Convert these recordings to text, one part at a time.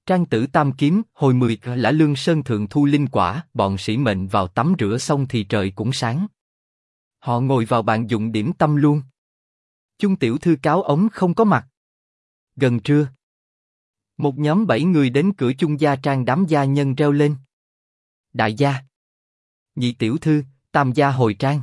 Trang Tử Tam Kiếm, hồi 10 Lã Lương Sơn thượng thu linh quả, bọn sĩ mệnh vào tắm rửa xong thì trời cũng sáng. Họ ngồi vào bàn dụng điểm tâm luôn. Chung tiểu thư cáo ống không có mặt. Gần trưa, một nhóm 7 người đến cửa Chung gia trang đám gia nhân reo lên. Đại gia, nhị tiểu thư, tam gia hồi trang.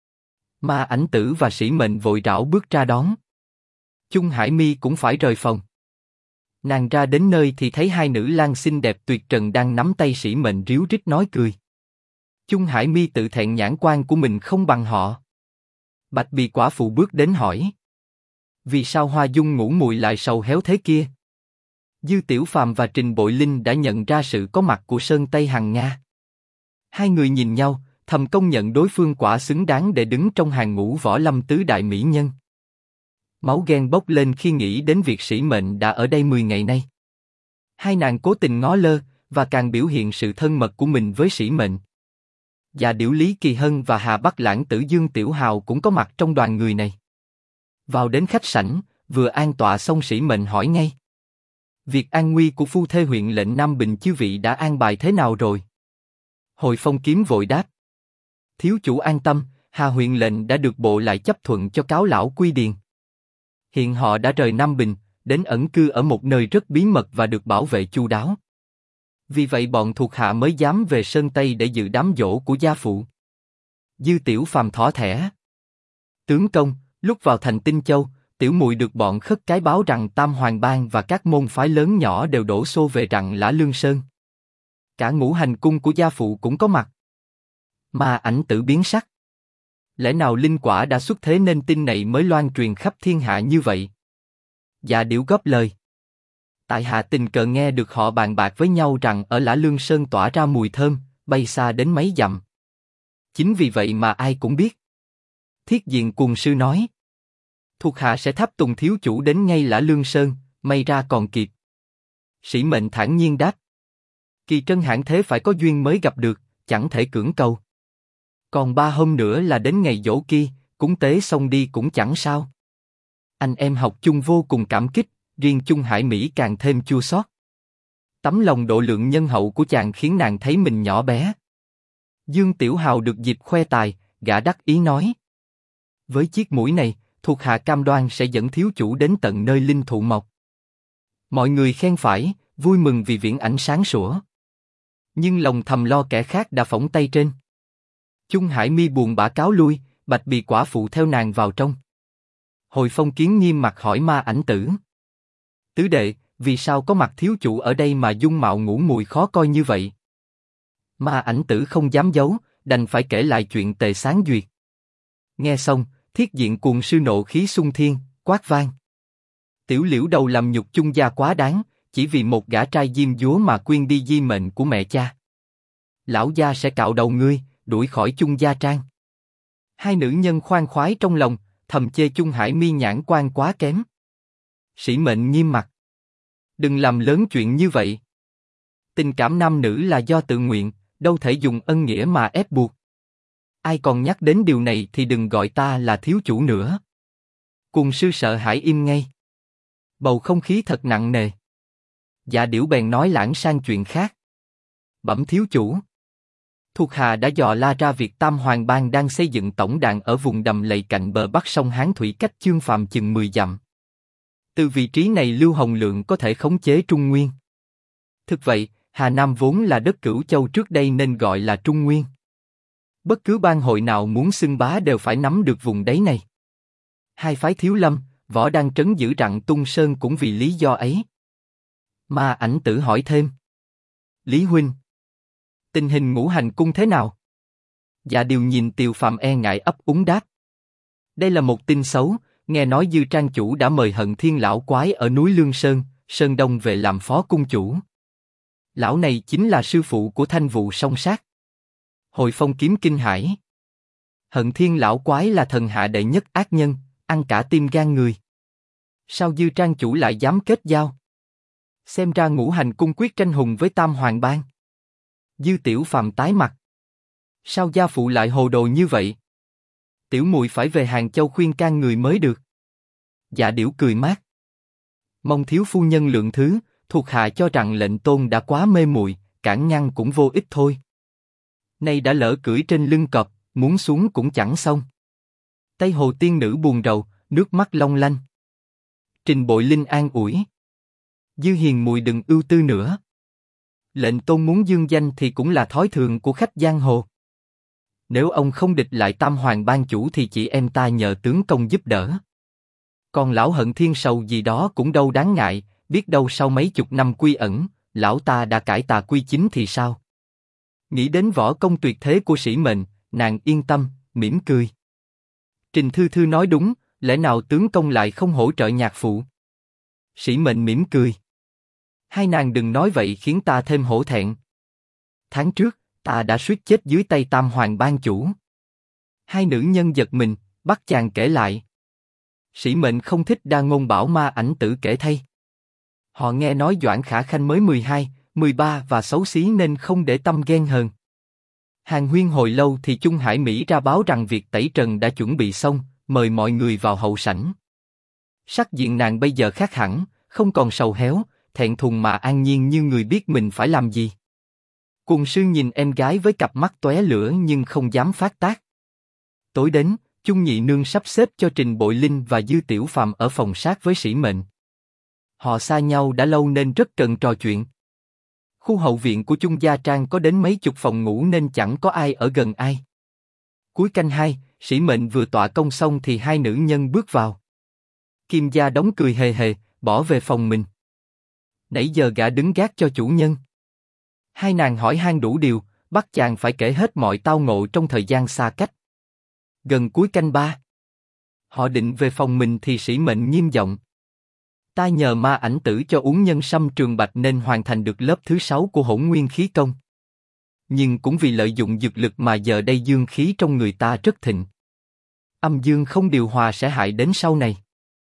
Ma Ảnh Tử và sĩ mệnh vội rảo bước ra đón. Chung Hải Mi cũng phải rời phòng. Nàng ra đến nơi thì thấy hai nữ lang xinh đẹp tuyệt trần đang nắm tay sĩ mệnh ríu rít nói cười. Chung Hải Mi tự thẹn nhãn quan của mình không bằng họ. Bạch Bì quả phụ bước đến hỏi. Vì sao Hoa Dung ngủ muội lại sầu héo thế kia? Dư Tiểu Phàm và Trình Bội Linh đã nhận ra sự có mặt của Sơn Tây Hằng Nga. Hai người nhìn nhau, thầm công nhận đối phương quả xứng đáng để đứng trong hàng ngũ võ lâm tứ đại mỹ nhân. Máu ghen bốc lên khi nghĩ đến việc sĩ mệnh đã ở đây 10 ngày nay. Hai nàng cố tình ngó lơ, và càng biểu hiện sự thân mật của mình với sĩ mệnh. Và Điểu Lý Kỳ Hân và Hà Bắc Lãng Tử Dương Tiểu Hào cũng có mặt trong đoàn người này. Vào đến khách sảnh, vừa an tọa xong sĩ mệnh hỏi ngay. Việc an nguy của phu thê huyện lệnh Nam Bình chư vị đã an bài thế nào rồi? Hồi Phong Kiếm vội đáp. Thiếu chủ an tâm, Hà huyện lệnh đã được bộ lại chấp thuận cho cáo lão quy điền. Hiện họ đã rời Nam Bình, đến ẩn cư ở một nơi rất bí mật và được bảo vệ chu đáo. Vì vậy bọn thuộc hạ mới dám về Sơn Tây để dự đám giỗ của gia phụ. Dư Tiểu Phàm thỏ thẻ. Tướng công, lúc vào thành Tinh Châu, tiểu muội được bọn khất cái báo rằng Tam Hoàng Bang và các môn phái lớn nhỏ đều đổ xô về rằng Lã Lương Sơn. Cả ngũ hành cung của gia phụ cũng có mặt. Ma Ảnh Tử biến sắc. Lẽ nào linh quả đã xuất thế nên tin này mới loan truyền khắp thiên hạ như vậy? Dạ Điểu góp lời. Tại hạ tình cờ nghe được họ bàn bạc với nhau rằng ở Lã Lương Sơn tỏa ra mùi thơm, bay xa đến mấy dặm. Chính vì vậy mà ai cũng biết. Thiết Diện Cuồng Sư nói. Thuộc hạ sẽ tháp tùng thiếu chủ đến ngay Lã Lương Sơn, may ra còn kịp. Sĩ mệnh thản nhiên đáp. Kỳ trân hãn thế phải có duyên mới gặp được, chẳng thể cưỡng cầu. Còn 3 hôm nữa là đến ngày giỗ kia, cúng tế xong đi cũng chẳng sao. Anh em học chung vô cùng cảm kích, riêng Chung Hải Mỹ càng thêm chua xót. Tấm lòng độ lượng nhân hậu của chàng khiến nàng thấy mình nhỏ bé. Dương Tiểu Hào được dịp khoe tài, gã đắc ý nói. Với chiếc mũi này, thuộc hạ cam đoan sẽ dẫn thiếu chủ đến tận nơi linh thụ mọc. Mọi người khen phải, vui mừng vì viễn ảnh sáng sủa. Nhưng lòng thầm lo kẻ khác đã phỏng tay trên. Chung Hải Mi buồn bã cáo lui, Bạch Bì quả phụ theo nàng vào trong. Hồi Phong Kiến nghiêm mặt hỏi Ma Ảnh Tử. Tứ đệ, vì sao có mặt thiếu chủ ở đây mà dung mạo ngủ mùi khó coi như vậy? Ma Ảnh Tử không dám giấu, đành phải kể lại chuyện Tề Sáng Duyệt. Nghe xong, Thiết Diện Cuồng Sư nộ khí xung thiên, quát vang. Tiểu Liễu đầu làm nhục Chung gia quá đáng, chỉ vì một gã trai diêm dúa mà quyên đi di mệnh của mẹ cha. Lão gia sẽ cạo đầu ngươi, đuổi khỏi Chung gia trang. Hai nữ nhân khoan khoái trong lòng, thầm chê Chung Hải Mi nhãn quan quá kém. Sĩ mệnh nghiêm mặt. Đừng làm lớn chuyện như vậy. Tình cảm nam nữ là do tự nguyện, đâu thể dùng ân nghĩa mà ép buộc. Ai còn nhắc đến điều này thì đừng gọi ta là thiếu chủ nữa. Cuồng sư sợ hãi im ngay. Bầu không khí thật nặng nề. Dạ Điểu bèn nói lãng sang chuyện khác. Bẩm thiếu chủ. Thuộc hạ đã dò la ra việc Tam Hoàng Bang đang xây dựng tổng đàn ở vùng đầm lầy cạnh bờ bắc sông Hán Thủy cách Chương Phàm chừng 10 dặm. Từ vị trí này Lưu Hồng Lượng có thể khống chế Trung Nguyên. Thực vậy, Hà Nam vốn là đất Cửu Châu trước đây nên gọi là Trung Nguyên. Bất cứ bang hội nào muốn xưng bá đều phải nắm được vùng đáy này. Hai phái Thiếu Lâm, Võ đang trấn giữ Rặng Tung Sơn cũng vì lý do ấy. Ma Ảnh Tử hỏi thêm. Lý huynh, tình hình ngũ hành cung thế nào? Dạ Điều nhìn Tiều Phàm e ngại ấp úng đáp. Đây là một tin xấu, nghe nói Dư Trang chủ đã mời Hận Thiên lão quái ở núi Lương Sơn, Sơn Đông về làm phó cung chủ. Lão này chính là sư phụ của Thanh Vụ Song Sát. Hồi Phong Kiếm kinh hãi. Hận Thiên lão quái là thần hạ đệ nhất ác nhân, ăn cả tim gan người. Sao Dư Trang chủ lại dám kết giao? Xem ra ngũ hành cung quyết tranh hùng với Tam Hoàng Bang. Dư Tiểu Phàm tái mặt. Sao gia phụ lại hồ đồ như vậy? Tiểu muội phải về Hàng Châu khuyên can người mới được. Dạ Điểu cười mát. Mong thiếu phu nhân lượng thứ, Thuộc hạ cho rằng lệnh tôn đã quá mê muội, cản ngăn cũng vô ích thôi. Nay đã lỡ cưỡi trên lưng cọp, muốn xuống cũng chẳng xong. Tây Hồ tiên nữ buồn rầu, nước mắt long lanh. Trình Bội Linh an ủi. Dư hiền muội đừng ưu tư nữa. Lệnh tôn muốn dương danh thì cũng là thói thường của khách giang hồ. Nếu ông không địch lại Tam Hoàng ban chủ thì chị em ta nhờ tướng công giúp đỡ. Còn lão hận thiên sầu gì đó cũng đâu đáng ngại, biết đâu sau mấy chục năm quy ẩn, lão ta đã cải tà quy chính thì sao? Nghĩ đến võ công tuyệt thế của Sĩ Mệnh, nàng yên tâm, mỉm cười. Trình Thư Thư nói đúng, lẽ nào tướng công lại không hỗ trợ nhạc phụ? Sĩ Mệnh mỉm cười. Hai nàng đừng nói vậy khiến ta thêm hổ thẹn. Tháng trước, ta đã suýt chết dưới tay Tam Hoàng ban chủ. Hai nữ nhân giật mình, bắt chàng kể lại. Sĩ Mệnh không thích đa ngôn bảo ma ảnh tử kể thay. Họ nghe nói Doãn Khả Khanh mới 12, 13 và xấu xí nên không để tâm ghen hờn. Hàng huyên hồi lâu thì Trung Hải Mỹ ra báo rằng việc tẩy trần đã chuẩn bị xong, mời mọi người vào hậu sảnh. Sắc diện nàng bây giờ khác hẳn, không còn sầu héo, thẹn thùng mà an nhiên như người biết mình phải làm gì. Cùng sư nhìn em gái với cặp mắt tóe lửa nhưng không dám phát tác. Tối đến, Chung Nhị Nương sắp xếp cho Trình Bội Linh và Dư Tiểu Phàm ở phòng sát với Sĩ Mệnh. Họ xa nhau đã lâu nên rất cần trò chuyện. Khu hậu viện của Chung Gia Trang có đến mấy chục phòng ngủ nên chẳng có ai ở gần ai. Cuối canh 2, Sĩ Mệnh vừa tọa công xong thì hai nữ nhân bước vào. Kim Gia đóng cười hề hề, bỏ về phòng mình. Nãy giờ gã đứng gác cho chủ nhân. Hai nàng hỏi han đủ điều, bắt chàng phải kể hết mọi tao ngộ trong thời gian xa cách. Gần cuối canh 3, họ định về phòng mình thì Sĩ Mệnh nghiêm giọng. Ta nhờ ma ảnh tử cho uống nhân sâm trường bạch nên hoàn thành được lớp thứ 6 của hỗn nguyên khí công. Nhưng cũng vì lợi dụng dược lực mà giờ đây dương khí trong người ta rất thịnh. Âm dương không điều hòa sẽ hại đến sau này.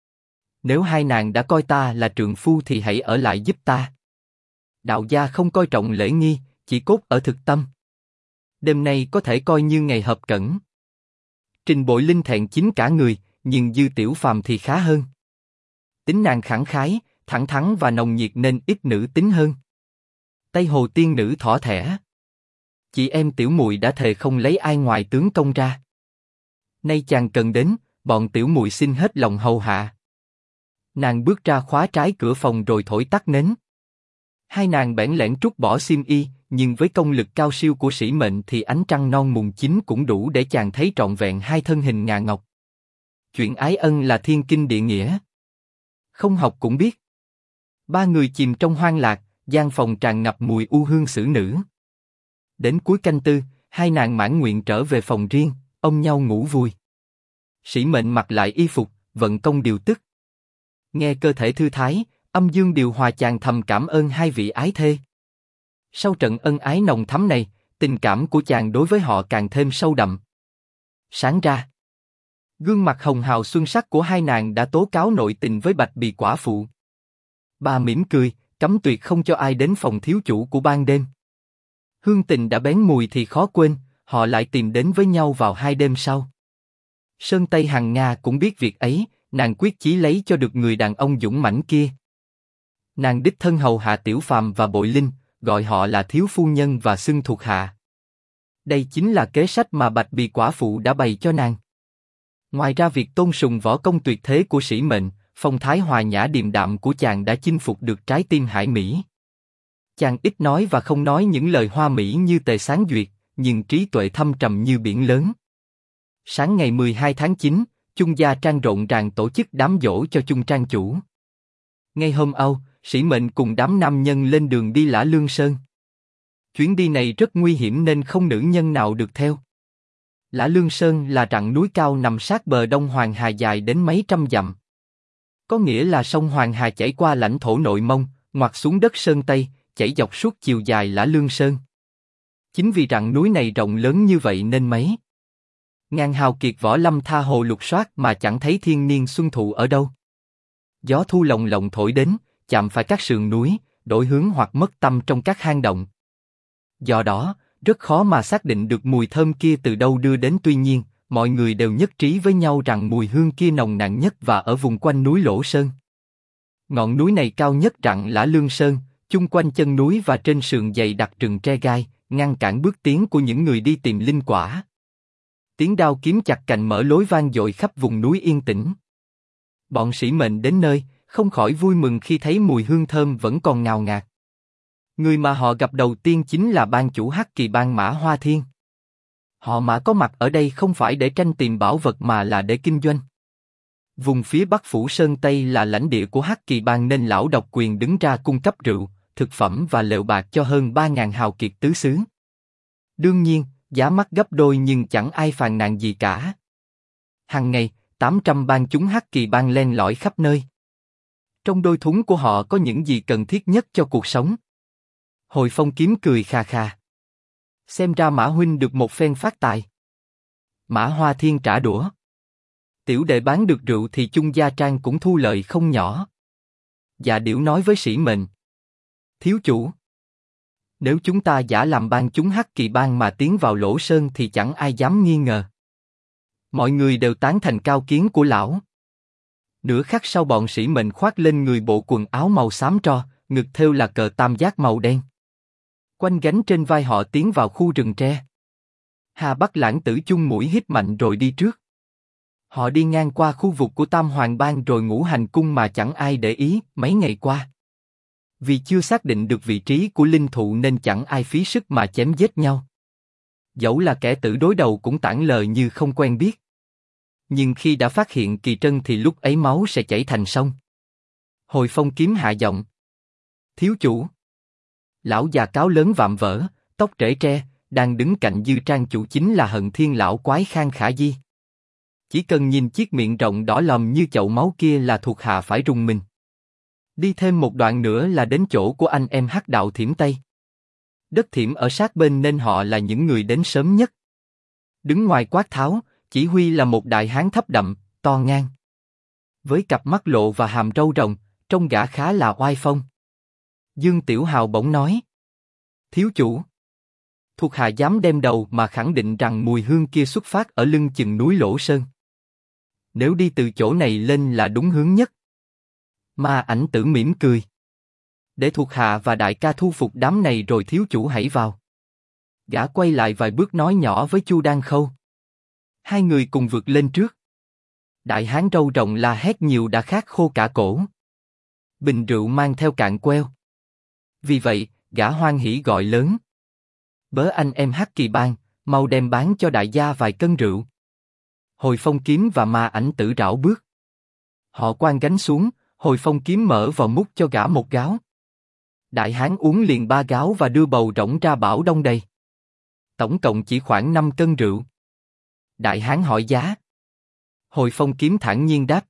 Nếu hai nàng đã coi ta là trượng phu thì hãy ở lại giúp ta. Đạo gia không coi trọng lễ nghi, chỉ cốt ở thực tâm. Đêm nay có thể coi như ngày hợp cẩn. Trình Bội Linh thẹn chín cả người, nhưng Dư Tiểu Phàm thì khá hơn. Tính nàng khẳng khái, thẳng thắn và nồng nhiệt nên ít nữ tính hơn. Tây Hồ tiên nữ thỏ thẻ. Chị em tiểu muội đã thề không lấy ai ngoài tướng công ra. Nay chàng cần đến, bọn tiểu muội xin hết lòng hầu hạ. Nàng bước ra khóa trái cửa phòng rồi thổi tắt nến. Hai nàng bẽn lẽn trút bỏ xiêm y, nhưng với công lực cao siêu của Sĩ Mệnh thì ánh trăng non mùng 9 cũng đủ để chàng thấy trọn vẹn hai thân hình ngà ngọc. Chuyện ái ân là thiên kinh địa nghĩa. Không học cũng biết. Ba người chìm trong hoang lạc, gian phòng tràn ngập mùi u hương xử nữ. Đến cuối canh 4, hai nàng mãn nguyện trở về phòng riêng, ôm nhau ngủ vui. Sĩ Mệnh mặc lại y phục, vận công điều tức. Nghe cơ thể thư thái, âm dương điều hòa chàng thầm cảm ơn hai vị ái thê. Sau trận ân ái nồng thắm này, tình cảm của chàng đối với họ càng thêm sâu đậm. Sáng ra, gương mặt hồng hào xuân sắc của hai nàng đã tố cáo nội tình với Bạch Bì quả phụ. Bà mỉm cười, cấm tuyệt không cho ai đến phòng thiếu chủ của ban đêm. Hương tình đã bén mùi thì khó quên, họ lại tìm đến với nhau vào 2 đêm sau. Sơn Tây Hằng Nga cũng biết việc ấy, nàng quyết chí lấy cho được người đàn ông dũng mãnh kia. Nàng đích thân hầu hạ Tiểu Phàm và Bội Linh, gọi họ là thiếu phu nhân và xưng thuộc hạ. Đây chính là kế sách mà Bạch Bì quả phụ đã bày cho nàng. Ngoài ra việc tôn sùng võ công tuyệt thế của Sĩ Mệnh, phong thái hòa nhã điềm đạm của chàng đã chinh phục được trái tim Hải Mỹ. Chàng ít nói và không nói những lời hoa mỹ như tề sáng duyệt, nhưng trí tuệ thâm trầm như biển lớn. Sáng ngày 12 tháng 9, Chung Gia Trang rộn ràng tổ chức đám giỗ cho Chung Trang chủ. Ngay hôm Âu, Sĩ Mệnh cùng đám nam nhân lên đường đi Lã Lương Sơn. Chuyến đi này rất nguy hiểm nên không nữ nhân nào được theo. Lã Lương Sơn là rặng núi cao nằm sát bờ Đông Hoàng Hà dài đến mấy trăm dặm. Có nghĩa là sông Hoàng Hà chảy qua lãnh thổ Nội Mông, ngoặt xuống đất Sơn Tây, chảy dọc suốt chiều dài Lã Lương Sơn. Chính vì rặng núi này rộng lớn như vậy nên mấy ngàn hào kiệt võ lâm tha hồ lục soát mà chẳng thấy thiên niên xuân thụ ở đâu. Gió thu lồng lộng thổi đến, chạm phải các sườn núi, đổi hướng hoặc mất tâm trong các hang động. Do đó, rất khó mà xác định được mùi thơm kia từ đâu đưa đến. Tuy nhiên, mọi người đều nhất trí với nhau rằng mùi hương kia nồng nàn nhất và ở vùng quanh núi Lỗ Sơn. Ngọn núi này cao nhất Rặng Lã Lương Sơn, chung quanh chân núi và trên sườn dày đặc rừng tre gai, ngăn cản bước tiến của những người đi tìm linh quả. Tiếng đao kiếm chặt cành mở lối vang dội khắp vùng núi yên tĩnh. Bọn sĩ mệnh đến nơi, không khỏi vui mừng khi thấy mùi hương thơm vẫn còn ngào ngạt. Người mà họ gặp đầu tiên chính là ban chủ Hắc Kỳ Bang Mã Hoa Thiên. Họ Mã có mặt ở đây không phải để tranh tìm bảo vật mà là để kinh doanh. Vùng phía Bắc Phủ Sơn Tây là lãnh địa của Hắc Kỳ Bang nên lão độc quyền đứng ra cung cấp rượu, thực phẩm và lều bạc cho hơn 3.000 hào kiệt tứ xứ. Đương nhiên, giá mắc gấp đôi nhưng chẳng ai phàn nàn gì cả. Hằng ngày, 800 bang chúng Hắc Kỳ Bang len lỏi khắp nơi. Trong đôi thúng của họ có những gì cần thiết nhất cho cuộc sống. Hồi Phong kiếm cười khà khà. Xem ra Mã huynh được một phen phát tài. Mã Hoa Thiên trả đũa. Tiểu đệ bán được rượu thì chung gia trang cũng thu lợi không nhỏ. Dạ Điểu nói với sĩ mệnh. Thiếu chủ. Nếu chúng ta giả làm bang chúng Hắc Kỳ Bang mà tiến vào Lỗ Sơn thì chẳng ai dám nghi ngờ. Mọi người đều tán thành cao kiến của lão. Nửa khắc sau bọn sĩ mệnh khoác lên người bộ quần áo màu xám tro, ngực thêu là cờ tam giác màu đen. Quanh gánh trên vai họ tiến vào khu rừng tre. Hà Bắc Lãng Tử chung mũi hít mạnh rồi đi trước. Họ đi ngang qua khu vực của Tam Hoàng Bang rồi Ngũ Hành Cung mà chẳng ai để ý mấy ngày qua. Vì chưa xác định được vị trí của linh thụ nên chẳng ai phí sức mà chém giết nhau. Dẫu là kẻ tử đối đầu cũng tản lời như không quen biết. Nhưng khi đã phát hiện kỳ trân thì lúc ấy máu sẽ chảy thành sông. Hồi Phong kiếm hạ giọng. Thiếu chủ. Lão già cáo lớn vạm vỡ, tóc rễ tre, đang đứng cạnh Dư Trang chủ chính là Hận Thiên lão quái Khang Khả Di. Chỉ cần nhìn chiếc miệng rộng đỏ lòm như chậu máu kia là thuộc hạ phải rùng mình. Đi thêm một đoạn nữa là đến chỗ của anh em Hắc đạo Thiểm Tây. Đất Thiểm ở sát bên nên họ là những người đến sớm nhất. Đứng ngoài quát tháo, chỉ huy là một đại hán thấp đậm, to ngang. Với cặp mắt lộ và hàm râu rồng, trông gã khá là oai phong. Dương Tiểu Hào bỗng nói. Thiếu chủ. Thuộc hạ dám đem đầu mà khẳng định rằng mùi hương kia xuất phát ở lưng chừng núi Lỗ Sơn. Nếu đi từ chỗ này lên là đúng hướng nhất. Ma Ảnh Tử mỉm cười. Để thuộc hạ và đại ca thu phục đám này rồi thiếu chủ hãy vào. Gã quay lại vài bước nói nhỏ với Chu Đan Khâu. Hai người cùng vượt lên trước. Đại hán râu rộng la hét nhiều đã khát khô cả cổ. Bình rượu mang theo cạn queo. Vì vậy, gã hoan hỉ gọi lớn. Bớ anh em Hắc Kỳ Bang, mau đem bán cho đại gia vài cân rượu. Hồi Phong kiếm và Ma Ảnh Tử rảo bước. Họ quăng gánh xuống, Hồi Phong kiếm mở vào múc cho gã một gáo. Đại hán uống liền 3 gáo và đưa bầu rỗng ra bảo đông đầy. Tổng cộng chỉ khoảng 5 cân rượu. Đại hán hỏi giá. Hồi Phong kiếm thản nhiên đáp.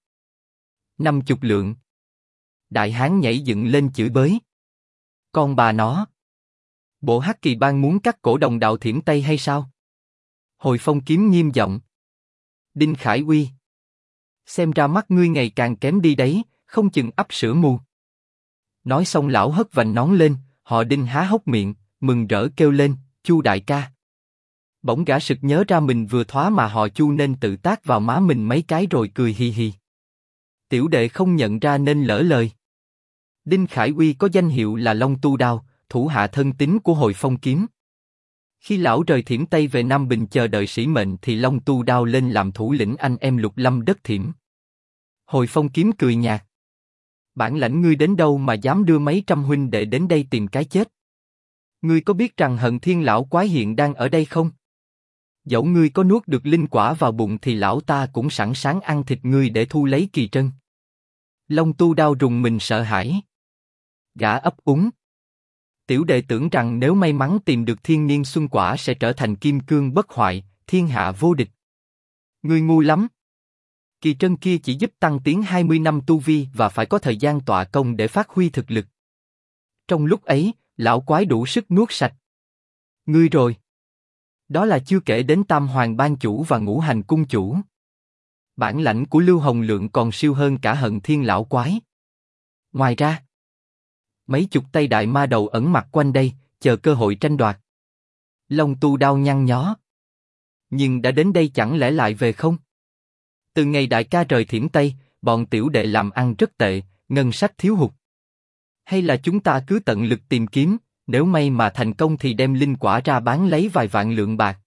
50 lượng. Đại hán nhảy dựng lên chửi bới. Con bà nó. Bộ Hắc Kỳ Bang muốn cắt cổ đồng đạo Thiểm Tây hay sao? Hồi Phong kiếm nghiêm giọng. Đinh Khải Uy. Xem ra mắt ngươi ngày càng kém đi đấy, không chừng ắp sữa mù. Nói xong lão hất vành nón lên, họ Đinh há hốc miệng, mừng rỡ kêu lên, Chu đại ca. Bỗng gã sực nhớ ra mình vừa thoá mà họ Chu nên tự tát vào má mình mấy cái rồi cười hi hi. Tiểu đệ không nhận ra nên lỡ lời. Đinh Khải Uy có danh hiệu là Long Tu Đao, thủ hạ thân tín của Hồi Phong kiếm. Khi lão rời Thiểm Tây về Nam Bình chờ đợi sĩ mệnh thì Long Tu Đao lên làm thủ lĩnh anh em Lục Lâm đất Thiểm. Hồi Phong kiếm cười nhạt. Bản lãnh ngươi đến đâu mà dám đưa mấy trăm huynh đệ đến đây tìm cái chết? Ngươi có biết rằng Hận Thiên lão quái hiện đang ở đây không? Dẫu ngươi có nuốt được linh quả vào bụng thì lão ta cũng sẵn sàng ăn thịt ngươi để thu lấy kỳ trân. Long Tu Đao rùng mình sợ hãi. Gã ấp úng. Tiểu đệ tưởng rằng nếu may mắn tìm được thiên niên xuân quả sẽ trở thành kim cương bất hoại, thiên hạ vô địch. Ngươi ngu lắm. Kỳ trân kia chỉ giúp tăng tiến 20 năm tu vi và phải có thời gian tọa công để phát huy thực lực. Trong lúc ấy, lão quái đủ sức nuốt sạch. Ngươi rồi. Đó là chưa kể đến Tam Hoàng Bang chủ và Ngũ Hành cung chủ. Bản lãnh của Lưu Hồng Lượng còn siêu hơn cả Hận Thiên lão quái. Ngoài ra, mấy chục tay đại ma đầu ẩn mặt quanh đây, chờ cơ hội tranh đoạt. Long Tu Đao nhăn nhó. Nhưng đã đến đây chẳng lẽ lại về không? Từ ngày đại ca rời Thiểm Tây, bọn tiểu đệ làm ăn rất tệ, ngân sách thiếu hụt. Hay là chúng ta cứ tận lực tìm kiếm, nếu may mà thành công thì đem linh quả ra bán lấy vài vạn lượng bạc.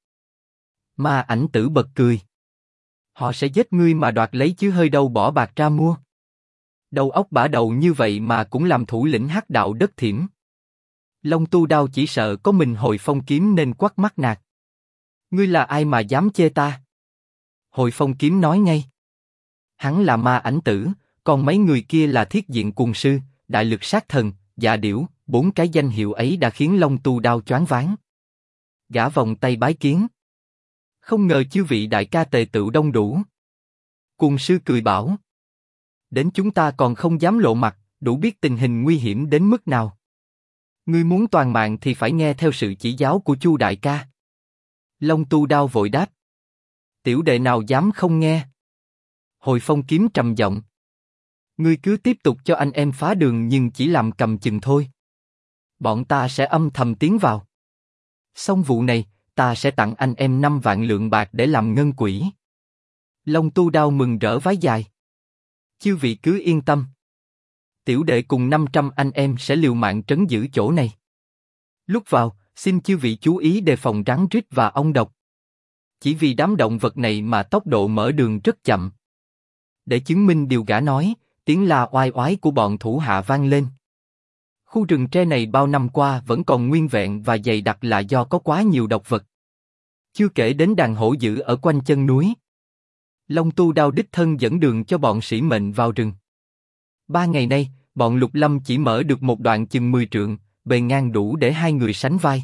Ma ảnh tử bật cười. Họ sẽ giết ngươi mà đoạt lấy chứ hơi đâu bỏ bạc ra mua. Đầu óc bả đầu như vậy mà cũng làm thủ lĩnh hắc đạo đất thiểm. Long Tu Đao chỉ sợ có mình Hồi Phong Kiếm nên quắt mắt nạt. Ngươi là ai mà dám chê ta? Hồi Phong Kiếm nói ngay. Hắn là ma ảnh tử, còn mấy người kia là thiết diện cuồng sư, đại lực sát thần, dạ điểu, 4 cái danh hiệu ấy đã khiến Long Tu Đao choáng váng. Gã vòng tay bái kiến. Không ngờ chư vị đại ca tề tựu đông đủ. Cuồng sư cười bảo. Đến chúng ta còn không dám lộ mặt, đủ biết tình hình nguy hiểm đến mức nào. Ngươi muốn toàn mạng thì phải nghe theo sự chỉ giáo của Chu đại ca. Long Tu Đao vội đáp. Tiểu đệ nào dám không nghe. Hồi Phong Kiếm trầm giọng. Ngươi cứ tiếp tục cho anh em phá đường nhưng chỉ làm cầm chừng thôi. Bọn ta sẽ âm thầm tiến vào. Xong vụ này, ta sẽ tặng anh em 5 vạn lượng bạc để làm ngân quỹ. Long Tu Đao mừng rỡ vái dài. Chư vị cứ yên tâm. Tiểu đệ cùng 500 anh em sẽ liều mạng trấn giữ chỗ này. Lúc vào, xin chư vị chú ý đề phòng rắn rít và ong độc. Chỉ vì đám động vật này mà tốc độ mở đường rất chậm. Để chứng minh điều gã nói, tiếng la oai oái của bọn thủ hạ vang lên. Khu rừng tre này bao năm qua vẫn còn nguyên vẹn và dày đặc là do có quá nhiều độc vật. Chưa kể đến đàn hổ dữ ở quanh chân núi. Long Tu Đao đích thân dẫn đường cho bọn sĩ mệnh vào rừng. 3 ngày nay, bọn Lục Lâm chỉ mở được một đoạn chừng 10 trượng, bề ngang đủ để 2 người sánh vai.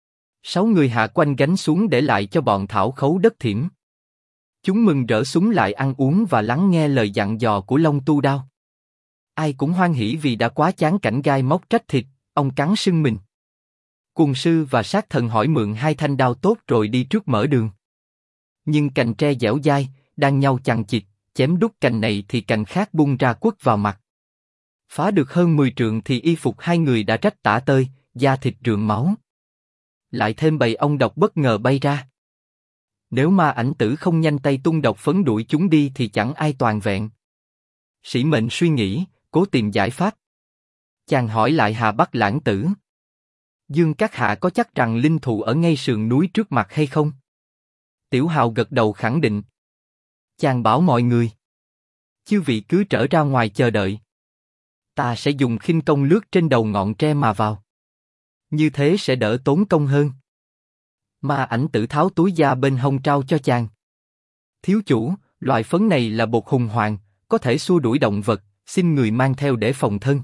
6 người hạ quanh gánh xuống để lại cho bọn thảo khấu đất thiểm. Chúng mừng rỡ súng lại ăn uống và lắng nghe lời dặn dò của Long Tu Đao. Ai cũng hoan hỉ vì đã quá chán cảnh gai móc trách thịt, ông cắn sưng mình. Cuồng sư và sát thần hỏi mượn 2 thanh đao tốt rồi đi trước mở đường. Nhưng cành tre dẻo dai, đang nhau chằng chịt, chém đúc cành này thì cành khác bung ra quất vào mặt. Phá được hơn 10 trượng thì y phục 2 người đã rách tả tơi, da thịt rườm máu. Lại thêm bầy ong độc bất ngờ bay ra. Nếu ma ảnh tử không nhanh tay tung độc phấn đuổi chúng đi thì chẳng ai toàn vẹn. Sĩ mệnh suy nghĩ, cố tìm giải pháp. Chàng hỏi lại Hà Bắc Lãng Tử. Dương các hạ có chắc rằng linh thụ ở ngay sườn núi trước mặt hay không? Tiểu Hào gật đầu khẳng định. Chàng bảo mọi người. Chư vị cứ trở ra ngoài chờ đợi. Ta sẽ dùng khinh công lướt trên đầu ngọn tre mà vào. Như thế sẽ đỡ tốn công hơn. Ma ảnh tử tháo túi da bên hông trao cho chàng. Thiếu chủ, loại phấn này là bột hùng hoàng, có thể xua đuổi động vật, xin người mang theo để phòng thân.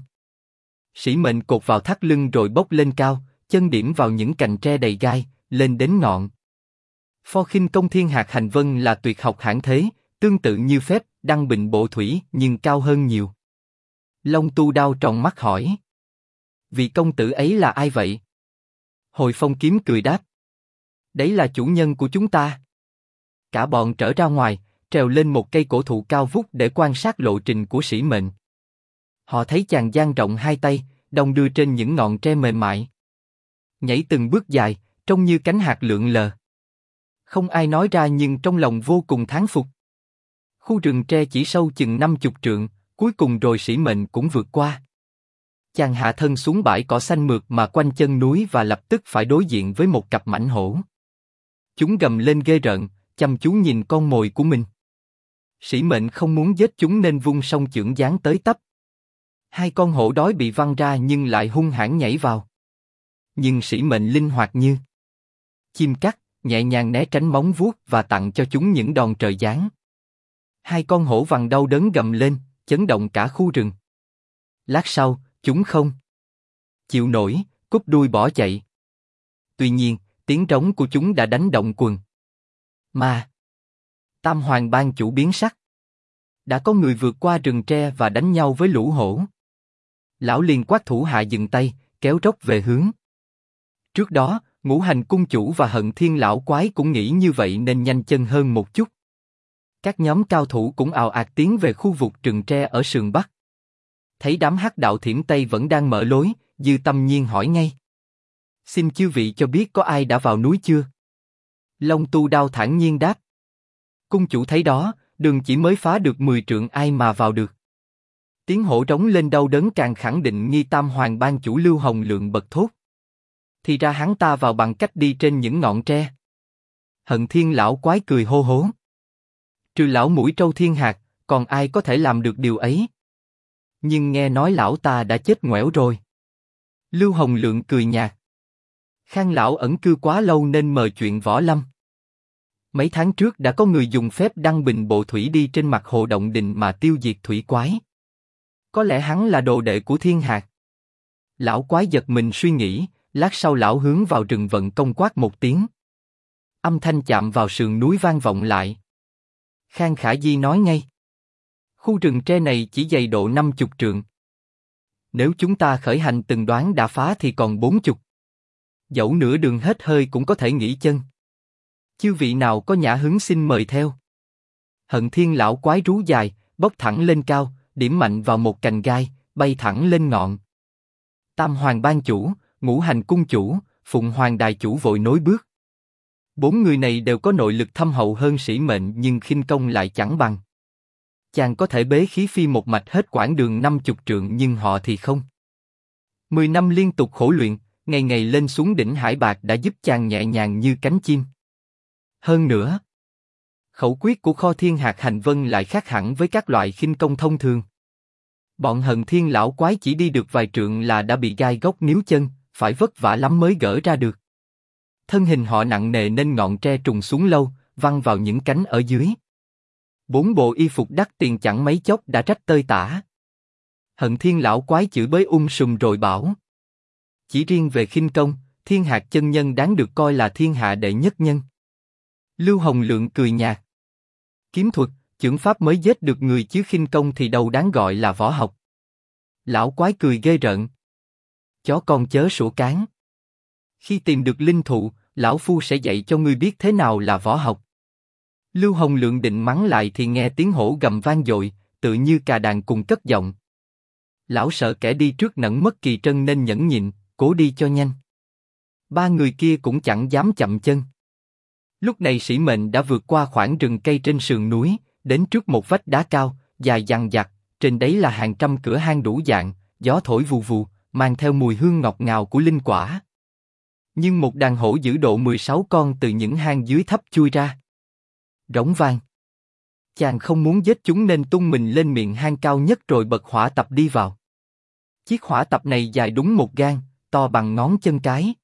Sĩ mệnh cột vào thắt lưng rồi bốc lên cao, chân điểm vào những cành tre đầy gai, lên đến ngọn. Pho khinh công thiên hạt hành vân là tuyệt học hãn thế, tương tự như phép đăng bình bộ thủy nhưng cao hơn nhiều. Long Tu Đao tròn mắt hỏi. Vị công tử ấy là ai vậy? Hồi Phong Kiếm cười đáp. Đấy là chủ nhân của chúng ta. Cả bọn trở ra ngoài, trèo lên một cây cổ thụ cao vút để quan sát lộ trình của sĩ mệnh. Họ thấy chàng dang rộng 2 tay, đong đưa trên những ngọn tre mềm mại. Nhảy từng bước dài, trông như cánh hạt lượn lờ. Không ai nói ra nhưng trong lòng vô cùng thán phục. Khu rừng tre chỉ sâu chừng 50 trượng, cuối cùng rồi sĩ mệnh cũng vượt qua. Chàng hạ thân xuống bãi cỏ xanh mượt mà quanh chân núi và lập tức phải đối diện với một cặp mãnh hổ. Chúng gầm lên ghê rợn, chăm chú nhìn con mồi của mình. Sĩ mệnh không muốn giết chúng nên vung song chưởng giáng tới tấp. 2 con hổ đói bị văng ra nhưng lại hung hãn nhảy vào. Nhưng sĩ mệnh linh hoạt như chim cắt, nhẹ nhàng né tránh móng vuốt và tặng cho chúng những đòn trời giáng. 2 con hổ vằn đau đớn gầm lên, chấn động cả khu rừng. Lát sau, chúng không chịu nổi, cúp đuôi bỏ chạy. Tuy nhiên, tiếng trống của chúng đã đánh động quần. Mà Tam Hoàng Ban chủ biến sắc. Đã có người vượt qua rừng tre và đánh nhau với lũ hổ. Lão liền quát thủ hạ dừng tay, kéo rốc về hướng. Trước đó, Ngũ Hành cung chủ và Hận Thiên lão quái cũng nghĩ như vậy nên nhanh chân hơn một chút. Các nhóm cao thủ cũng ào ạt tiến về khu vực rừng tre ở sườn bắc. Thấy đám hắc đạo thiểm Tây vẫn đang mở lối, Dư Tâm Nhiên hỏi ngay. Xin chư vị cho biết có ai đã vào núi chưa? Long Tu Đao thản nhiên đáp. Cung chủ thấy đó, đường chỉ mới phá được 10 trượng ai mà vào được. Tiếng hổ trống lên đau đớn càng khẳng định nghi tam hoàng ban chủ Lưu Hồng Lượng bật thốt. Thì ra hắn ta vào bằng cách đi trên những ngọn tre. Hận Thiên lão quái cười hô hố. Trừ lão mũi trâu Thiên Hạc, còn ai có thể làm được điều ấy? Nhưng nghe nói lão ta đã chết ngoẻo rồi. Lưu Hồng Lượng cười nhạt. Khang lão ẩn cư quá lâu nên mờ chuyện võ lâm. Mấy tháng trước đã có người dùng phép đăng bình bộ thủy đi trên mặt hồ động đình mà tiêu diệt thủy quái. Có lẽ hắn là đồ đệ của Thiên Hạc. Lão quái giật mình suy nghĩ, lát sau lão hướng vào rừng vận công quát một tiếng. Âm thanh chạm vào sườn núi vang vọng lại. Khang Khả Di nói ngay. Khu rừng tre này chỉ dày độ 50 trượng. Nếu chúng ta khởi hành từng đoán đã phá thì còn 40. Dẫu nửa đường hết hơi cũng có thể nghỉ chân. Chư vị nào có nhã hứng xin mời theo. Hận Thiên lão quái rú dài, bốc thẳng lên cao, điểm mạnh vào một cành gai, bay thẳng lên ngọn. Tam Hoàng ban chủ, Ngũ Hành cung chủ, Phụng Hoàng đài chủ vội nối bước. 4 người này đều có nội lực thâm hậu hơn Sĩ Mệnh nhưng khinh công lại chẳng bằng. Chàng có thể bế khí phi một mạch hết quãng đường 50 trượng nhưng họ thì không. 10 năm liên tục khổ luyện, ngày ngày lên xuống đỉnh hải bạc đã giúp chàng nhẹ nhàng như cánh chim. Hơn nữa, khẩu quyết của Kho Thiên Hạc Hành Vân lại khác hẳn với các loại khinh công thông thường. Bọn Hận Thiên lão quái chỉ đi được vài trượng là đã bị gai góc níu chân, phải vất vả lắm mới gỡ ra được. Thân hình họ nặng nề nên ngọn tre trùng xuống lâu, văng vào những cánh ở dưới. 4 bộ y phục đắt tiền chẳng mấy chốc đã rách tơi tả. Hận Thiên lão quái chửi bới sùm rồi bảo. Chỉ riêng về khinh công, Thiên Hạc chân nhân đáng được coi là thiên hạ đệ nhất nhân. Lưu Hồng Lượng cười nhạt. Kiếm thuật, chưởng pháp mới giết được người chứ khinh công thì đâu đáng gọi là võ học. Lão quái cười ghê rợn. Chó con chớ sủa cán. Khi tìm được linh thụ, lão phu sẽ dạy cho ngươi biết thế nào là võ học. Lưu Hồng Lượng định mắng lại thì nghe tiếng hổ gầm vang dội, tự như cà đàn cùng cất giọng. Lão sợ kẻ đi trước nẫn mất kỳ trân nên nhẫn nhịn, cố đi cho nhanh. 3 người kia cũng chẳng dám chậm chân. Lúc này Sĩ Mệnh đã vượt qua khoảng rừng cây trên sườn núi, đến trước một vách đá cao, dài dằng dặc, trên đấy là hàng trăm cửa hang đủ dạng, gió thổi vù vù, mang theo mùi hương ngọt ngào của linh quả. Nhưng một đàn hổ dữ độ 16 con từ những hang dưới thấp chui ra. Rống vang. Chàng không muốn giết chúng nên tung mình lên miệng hang cao nhất rồi bật hỏa tập đi vào. Chiếc hỏa tập này dài đúng 1 gang, to bằng ngón chân cái.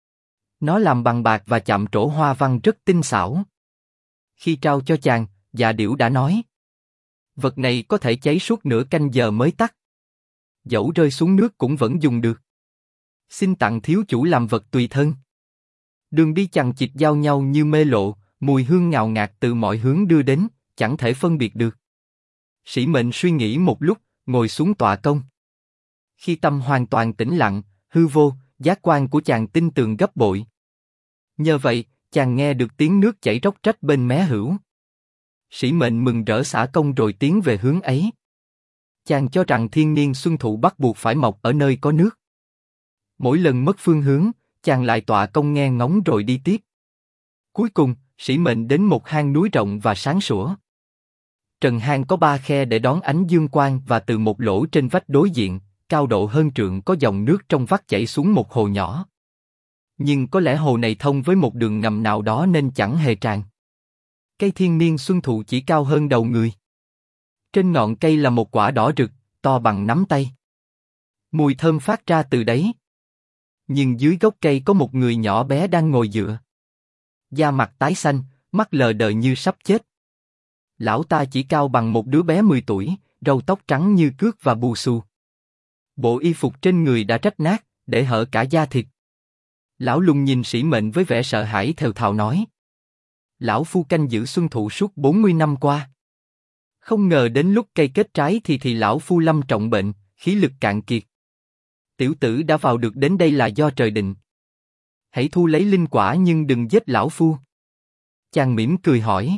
Nó làm bằng bạc và chạm trổ hoa văn rất tinh xảo. Khi trao cho chàng, Dạ Điểu đã nói. Vật này có thể cháy suốt nửa canh giờ mới tắt. Dẫu rơi xuống nước cũng vẫn dùng được. Xin tặng thiếu chủ làm vật tùy thân. Đường đi chằng chịt giao nhau như mê lộ, mùi hương ngào ngạt từ mọi hướng đưa đến, chẳng thể phân biệt được. Sĩ Mệnh suy nghĩ một lúc, ngồi xuống tọa công. Khi tâm hoàn toàn tĩnh lặng, hư vô, giác quan của chàng tinh tường gấp bội. Nhờ vậy, chàng nghe được tiếng nước chảy róc rách bên mé hữu. Sĩ Mệnh mừng rỡ xả công rồi tiến về hướng ấy. Chàng cho rằng thiên niên xuân thụ bắt buộc phải mọc ở nơi có nước. Mỗi lần mất phương hướng, chàng lại tọa công nghe ngóng rồi đi tiếp. Cuối cùng, Sĩ Mệnh đến một hang núi rộng và sáng sủa. Trần hang có 3 khe để đón ánh dương quang và từ một lỗ trên vách đối diện, cao độ hơn trượng có dòng nước trong vắt chảy xuống một hồ nhỏ. Nhưng có lẽ hồ này thông với một đường ngầm nào đó nên chẳng hề tràn. Cây thiên niên xuân thụ chỉ cao hơn đầu người. Trên ngọn cây là một quả đỏ rực, to bằng nắm tay. Mùi thơm phát ra từ đấy. Nhưng dưới gốc cây có một người nhỏ bé đang ngồi dựa. Da mặt tái xanh, mắt lờ đờ như sắp chết. Lão ta chỉ cao bằng một đứa bé 10 tuổi, râu tóc trắng như cước và bù xù. Bộ y phục trên người đã rách nát, để hở cả da thịt. Lão lùng nhìn Sĩ Mệnh với vẻ sợ hãi thều thào nói. Lão phu canh giữ xuân thụ suốt 40 năm qua. Không ngờ đến lúc cây kết trái thì lão phu lâm trọng bệnh, khí lực cạn kiệt. Tiểu tử đã vào được đến đây là do trời định. Hãy thu lấy linh quả nhưng đừng giết lão phu. Chàng mỉm cười hỏi.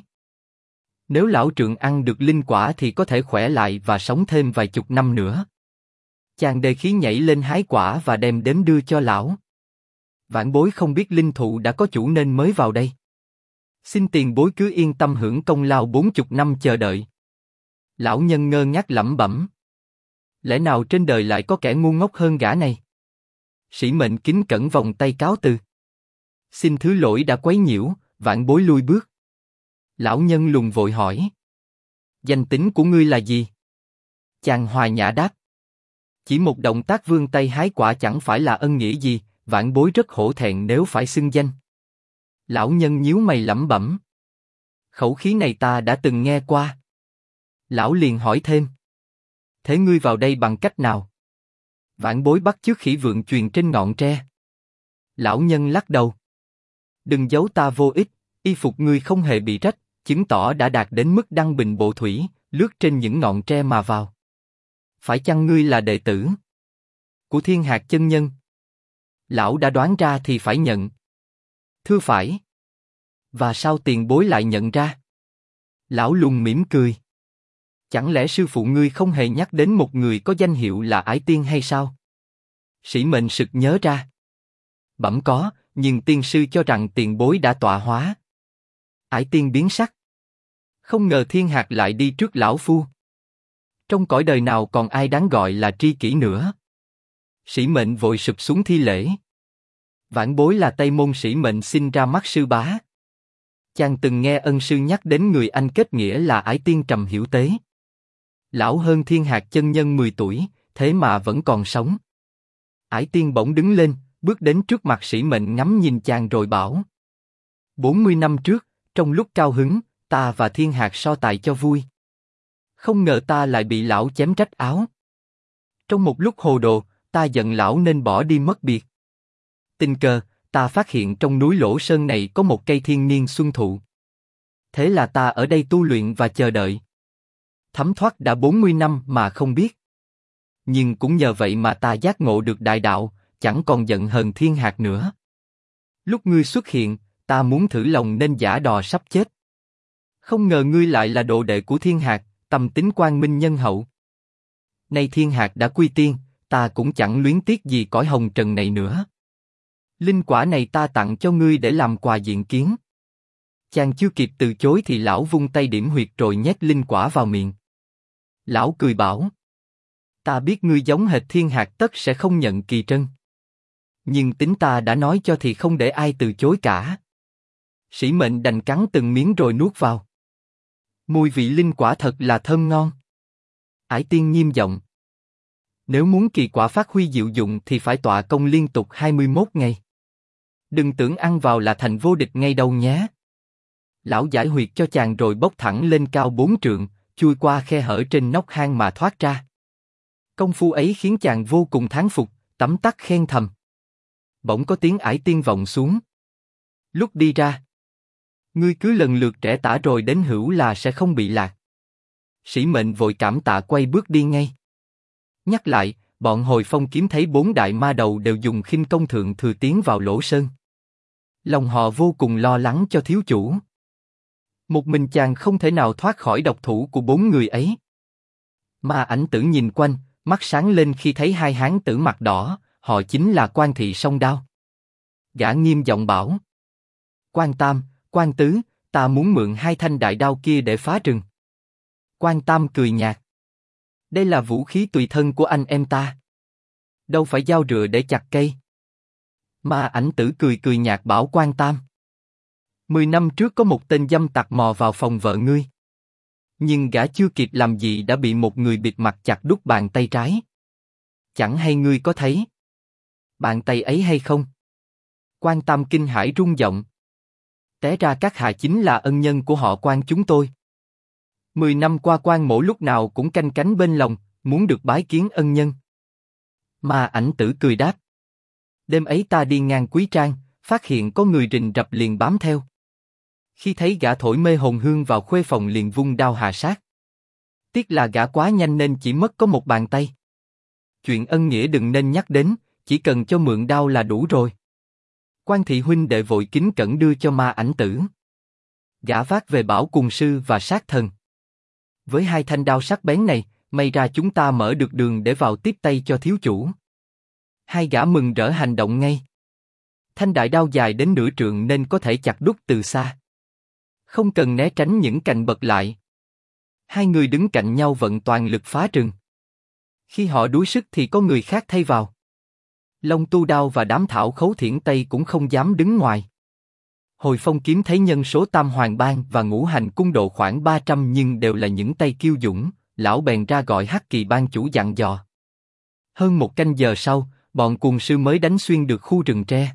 Nếu lão trượng ăn được linh quả thì có thể khỏe lại và sống thêm vài chục năm nữa. Chàng đề khí nhảy lên hái quả và đem đến đưa cho lão. Vãn bối không biết linh thụ đã có chủ nên mới vào đây. Xin tiền bối cứ yên tâm hưởng công lao 40 năm chờ đợi. Lão nhân ngơ ngác lẩm bẩm. Lẽ nào trên đời lại có kẻ ngu ngốc hơn gã này? Sĩ Mệnh kính cẩn vòng tay cáo từ. Xin thứ lỗi đã quấy nhiễu, vãn bối lui bước. Lão nhân lùng vội hỏi. Danh tính của ngươi là gì? Chàng hòa nhã đáp. Chỉ một động tác vươn tay hái quả chẳng phải là ân nghĩa gì, vãn bối rất hổ thẹn nếu phải xưng danh. Lão nhân nhíu mày lẩm bẩm. Khẩu khí này ta đã từng nghe qua. Lão liền hỏi thêm. Thế ngươi vào đây bằng cách nào? Vãn bối bắt chước khỉ vượng truyền trên ngọn tre. Lão nhân lắc đầu. Đừng giấu ta vô ích, y phục ngươi không hề bị rách, chứng tỏ đã đạt đến mức đăng bình bộ thủy, lướt trên những ngọn tre mà vào. Phải chăng ngươi là đệ tử của Thiên Hạc chân nhân? Lão đã đoán ra thì phải nhận. Thưa phải. Và sao tiền bối lại nhận ra? Lão lùng mỉm cười. Chẳng lẽ sư phụ ngươi không hề nhắc đến một người có danh hiệu là Ải Tiên hay sao? Sĩ Mệnh sực nhớ ra. Bẩm có, nhưng tiên sư cho rằng tiền bối đã tọa hóa. Ải Tiên biến sắc. Không ngờ Thiên Hạc lại đi trước lão phu. Trong cõi đời nào còn ai đáng gọi là tri kỷ nữa? Sĩ Mệnh vội sụp xuống thi lễ. Vãn bối là Tây Môn Sĩ Mệnh sinh ra mắt sư bá. Chàng từng nghe ân sư nhắc đến người anh kết nghĩa là Ải Tiên Trầm Hiểu Tế. Lão hơn Thiên Hạc chân nhân 10 tuổi, thế mà vẫn còn sống. Ải Tiên bỗng đứng lên, bước đến trước mặt Sĩ Mệnh ngắm nhìn chàng rồi bảo. 40 năm trước, trong lúc cao hứng, ta và Thiên Hạc so tài cho vui. Không ngờ ta lại bị lão chém rách áo. Trong một lúc hồ đồ, ta giận lão nên bỏ đi mất biệt. Tình cờ, ta phát hiện trong núi Lỗ Sơn này có một cây thiên niên xuân thụ. Thế là ta ở đây tu luyện và chờ đợi. Thấm thoát đã 40 năm mà không biết. Nhưng cũng nhờ vậy mà ta giác ngộ được đại đạo, chẳng còn giận hờn Thiên Hạc nữa. Lúc ngươi xuất hiện, ta muốn thử lòng nên giả đò sắp chết. Không ngờ ngươi lại là đồ đệ của Thiên Hạc, tâm tính quang minh nhân hậu. Nay Thiên Hạc đã quy tiên, ta cũng chẳng luyến tiếc gì cõi hồng trần này nữa. Linh quả này ta tặng cho ngươi để làm quà diện kiến. Chàng chưa kịp từ chối thì lão vung tay điểm huyệt rồi nhét linh quả vào miệng. Lão cười bảo. Ta biết ngươi giống hệt Thiên Hạc tất sẽ không nhận kỳ trân. Nhưng tính ta đã nói cho thì không để ai từ chối cả. Sĩ Mệnh đành cắn từng miếng rồi nuốt vào. Mùi vị linh quả thật là thơm ngon. Ải Tiên nghiêm giọng. Nếu muốn kỳ quả phát huy diệu dụng thì phải tọa công liên tục 21 ngày. Đừng tưởng ăn vào là thành vô địch ngay đâu nhé. Lão giải huyệt cho chàng rồi bốc thẳng lên cao 4 trượng, chui qua khe hở trên nóc hang mà thoát ra. Công phu ấy khiến chàng vô cùng thán phục, tấm tắc khen thầm. Bỗng có tiếng Ải Tiên vọng xuống. Lúc đi ra, ngươi cứ lần lượt trẻ tả rồi đến hữu là sẽ không bị lạc. Sĩ Mệnh vội cảm tạ quay bước đi ngay. Nhắc lại, bọn Hồi Phong kiếm thấy 4 đại ma đầu đều dùng khinh công thượng thừa tiến vào Lỗ Sơn. Lòng họ vô cùng lo lắng cho thiếu chủ. Một mình chàng không thể nào thoát khỏi độc thủ của 4 người ấy. Ma Ảnh Tử nhìn quanh, mắt sáng lên khi thấy hai hán tử mặt đỏ, họ chính là Quan Thị Song Đao. Gã nghiêm giọng bảo. Quan Tam, Quan Tứ, ta muốn mượn 2 thanh đại đao kia để phá rừng. Quan Tam cười nhạt. Đây là vũ khí tùy thân của anh em ta. Đâu phải dao rựa để chặt cây. Ma Ảnh Tử cười cười nhạt bảo Quan Tam. 10 năm trước có một tên dâm tặc mò vào phòng vợ ngươi. Nhưng gã chưa kịp làm gì đã bị một người bịt mặt chặt đứt bàn tay trái. Chẳng hay ngươi có thấy bàn tay ấy hay không? Quan Tam kinh hãi rung giọng. Té ra các hạ chính là ân nhân của họ Quan chúng tôi. 10 năm qua Quan mỗ lúc nào cũng canh cánh bên lòng, muốn được bái kiến ân nhân. Ma Ảnh Tử cười đáp. Đêm ấy ta đi ngang Quý Trang, phát hiện có người rình rập liền bám theo. Khi thấy gã thổi mê hồn hương vào khuê phòng liền vung đao hạ sát. Tiếc là gã quá nhanh nên chỉ mất có một bàn tay. Chuyện ân nghĩa đừng nên nhắc đến, chỉ cần cho mượn đao là đủ rồi. Quan thị huynh đệ vội kính cẩn đưa cho Ma Ảnh Tử. Gã vác về bảo cùng sư và sát thần. Với 2 thanh đao sắc bén này, may ra chúng ta mở được đường để vào tiếp tay cho thiếu chủ. Hai gã mừng rỡ hành động ngay. Thanh đại đao dài đến nửa trượng nên có thể chặt đứt từ xa. Không cần né tránh những cành bật lại. Hai người đứng cạnh nhau vận toàn lực phá rừng. Khi họ đuối sức thì có người khác thay vào. Long Tu Đao và đám thảo khấu thiển Tây cũng không dám đứng ngoài. Hồi Phong kiếm thấy nhân số Tam Hoàng Bang và Ngũ Hành Cung độ khoảng 300 nhưng đều là những tay kiêu dũng, lão bèn ra gọi Hắc Kỳ Bang chủ dặn dò. Hơn một canh giờ sau, bọn cuồng sư mới đánh xuyên được khu rừng tre.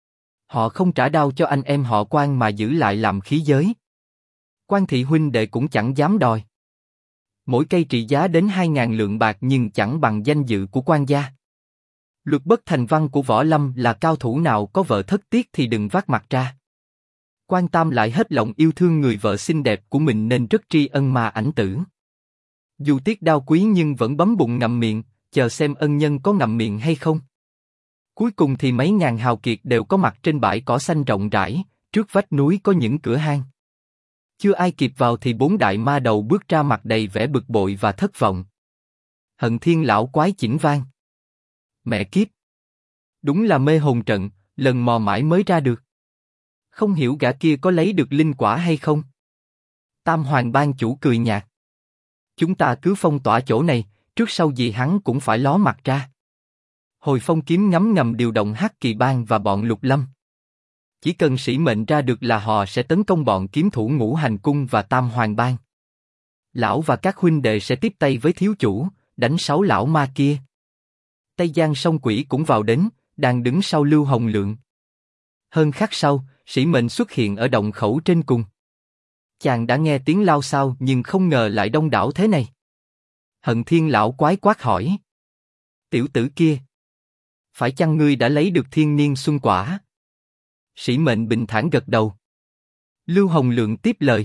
Họ không trả đao cho anh em họ Quan mà giữ lại làm khí giới. Quan thị huynh đệ cũng chẳng dám đòi. Mỗi cây trị giá đến 2.000 lượng bạc nhưng chẳng bằng danh dự của quan gia. Luật bất thành văn của Võ Lâm là cao thủ nào có vợ thất tiết thì đừng vác mặt ra. Quan Tam lại hết lòng yêu thương người vợ xinh đẹp của mình nên rất tri ân Ma Ảnh Tử. Dù tiếc đao quý nhưng vẫn bấm bụng ngậm miệng, chờ xem ân nhân có ngậm miệng hay không. Cuối cùng thì mấy ngàn hào kiệt đều có mặt trên bãi cỏ xanh rộng rãi, trước vách núi có những cửa hang. Chưa ai kịp vào thì 4 đại ma đầu bước ra mặt đầy vẻ bực bội và thất vọng. Hận Thiên lão quái chỉnh vang. Mẹ kiếp! Đúng là mê hồn trận, lần mò mãi mới ra được. Không hiểu gã kia có lấy được linh quả hay không? Tam Hoàng Bang chủ cười nhạt. Chúng ta cứ phong tỏa chỗ này, trước sau gì hắn cũng phải ló mặt ra. Hồi Phong kiếm ngấm ngầm điều động Hắc Kỳ Bang và bọn Lục Lâm. Chỉ cần sĩ mệnh ra được là họ sẽ tấn công bọn kiếm thủ Ngũ Hành Cung và Tam Hoàng Bang. Lão và các huynh đệ sẽ tiếp tay với thiếu chủ, đánh 6 lão ma kia. Tây Giang Song Quỷ cũng vào đến, đang đứng sau Lưu Hồng Lượng. Hơn khắc sau, sĩ mệnh xuất hiện ở động khẩu trên cùng. Chàng đã nghe tiếng lao xao nhưng không ngờ lại đông đảo thế này. Hận Thiên lão quái quát hỏi. Tiểu tử kia, phải chăng ngươi đã lấy được thiên niên xuân quả? Sĩ mệnh bình thản gật đầu. Lưu Hồng Lượng tiếp lời.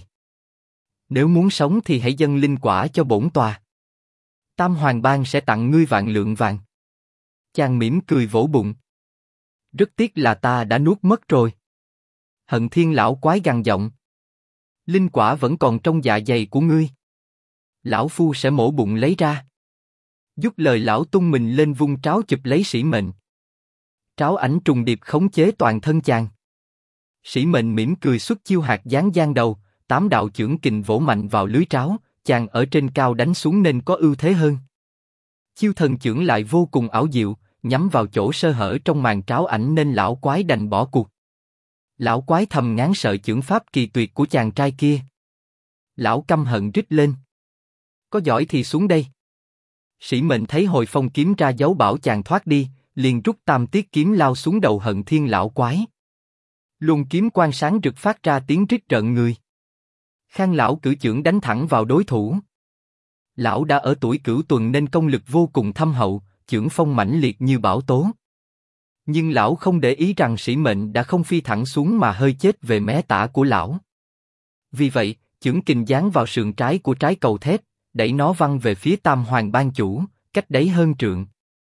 Nếu muốn sống thì hãy dâng linh quả cho bổn tòa. Tam Hoàng Bang sẽ tặng ngươi vạn lượng vàng. Chàng mỉm cười vỗ bụng. Rất tiếc là ta đã nuốt mất rồi. Hận Thiên lão quái gằn giọng. Linh quả vẫn còn trong dạ dày của ngươi. Lão phu sẽ mổ bụng lấy ra. Giúp lời lão tung mình lên vung tráo chụp lấy sĩ mệnh. Tráo ảnh trùng điệp khống chế toàn thân chàng. Sĩ mệnh mỉm cười xuất chiêu hạt giáng giang đầu, 8 đạo chưởng kình vỗ mạnh vào lưới tráo, chàng ở trên cao đánh xuống nên có ưu thế hơn. Chiêu thần chưởng lại vô cùng ảo diệu, nhắm vào chỗ sơ hở trong màn tráo ảnh nên lão quái đành bỏ cuộc. Lão quái thầm ngán sợ chưởng pháp kỳ tuyệt của chàng trai kia. Lão căm hận rít lên. Có giỏi thì xuống đây. Sĩ mệnh thấy Hồi Phong kiếm ra dấu bảo chàng thoát đi, liền rút Tam Tiết kiếm lao xuống đầu Hận Thiên lão quái. Luồng kiếm quang sáng rực phát ra tiếng rít rợn người. Khang lão cử chưởng đánh thẳng vào đối thủ. Lão đã ở tuổi cửu tuần nên công lực vô cùng thâm hậu, chưởng phong mãnh liệt như bão tố. Nhưng lão không để ý rằng sĩ mệnh đã không phi thẳng xuống mà hơi chết về mé tả của lão. Vì vậy, chưởng kình giáng vào sườn trái của trái cầu thép, đẩy nó văng về phía Tam Hoàng Bang chủ, cách đấy hơn trượng.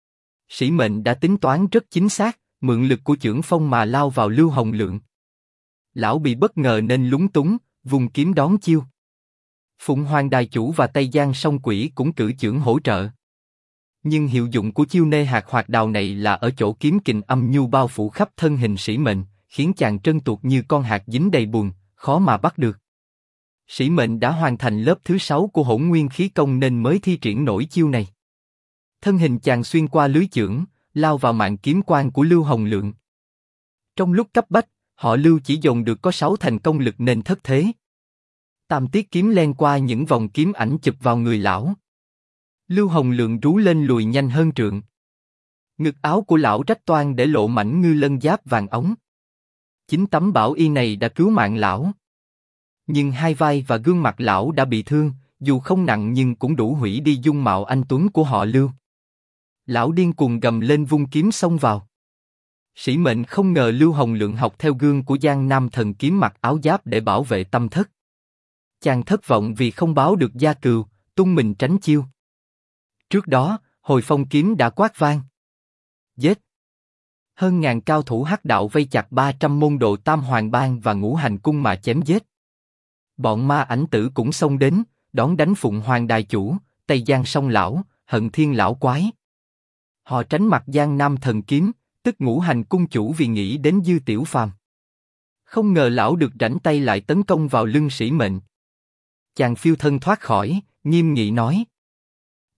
Sĩ mệnh đã tính toán rất chính xác, mượn lực của chưởng phong mà lao vào Lưu Hồng Lượng. Lão bị bất ngờ nên lúng túng, vùng kiếm đón chiêu. Phụng Hoàng Đài chủ và Tây Giang Song Quỷ cũng cử chưởng hỗ trợ. Nhưng hiệu dụng của chiêu nê hạt hoạt đào này là ở chỗ kiếm kình âm nhu bao phủ khắp thân hình sĩ mệnh, khiến chàng trơn tuột như con hạt dính đầy bùn, khó mà bắt được. Sĩ mệnh đã hoàn thành lớp thứ 6 của Hỗn Nguyên khí công nên mới thi triển nổi chiêu này. Thân hình chàng xuyên qua lưới chưởng, lao vào mạng kiếm quang của Lưu Hồng Lượng. Trong lúc cấp bách, họ Lưu chỉ dồn được có 6 thành công lực nên thất thế. Tam Tiết kiếm len qua những vòng kiếm ảnh chụp vào người lão. Lưu Hồng Lượng rú lên lùi nhanh hơn trượng. Ngực áo của lão rách toang để lộ mảnh ngư lân giáp vàng ống. Chính tấm bảo y này đã cứu mạng lão. Nhưng hai vai và gương mặt lão đã bị thương, dù không nặng nhưng cũng đủ hủy đi dung mạo anh tuấn của họ Lưu. Lão điên cuồng gầm lên vung kiếm xông vào. Sĩ mệnh không ngờ Lưu Hồng Lượng học theo gương của Giang Nam thần kiếm mặc áo giáp để bảo vệ tâm thất. Chàng thất vọng vì không báo được gia cừu, tung mình tránh chiêu. Trước đó, Hồi Phong kiếm đã quát vang. Giết! Hơn ngàn cao thủ hắc đạo vây chặt 300 môn đồ Tam Hoàng Bang và Ngũ Hành Cung mà chém giết. Bọn Ma Ảnh Tử cũng xông đến, đón đánh Phụng Hoàng Đài chủ, Tây Giang Song lão, Hận Thiên lão quái. Họ tránh mặt Giang Nam thần kiếm, tức Ngũ Hành Cung chủ vì nghĩ đến Dư Tiểu Phàm. Không ngờ lão được rảnh tay lại tấn công vào lưng sĩ mệnh. Chàng phiêu thân thoát khỏi, nghiêm nghị nói: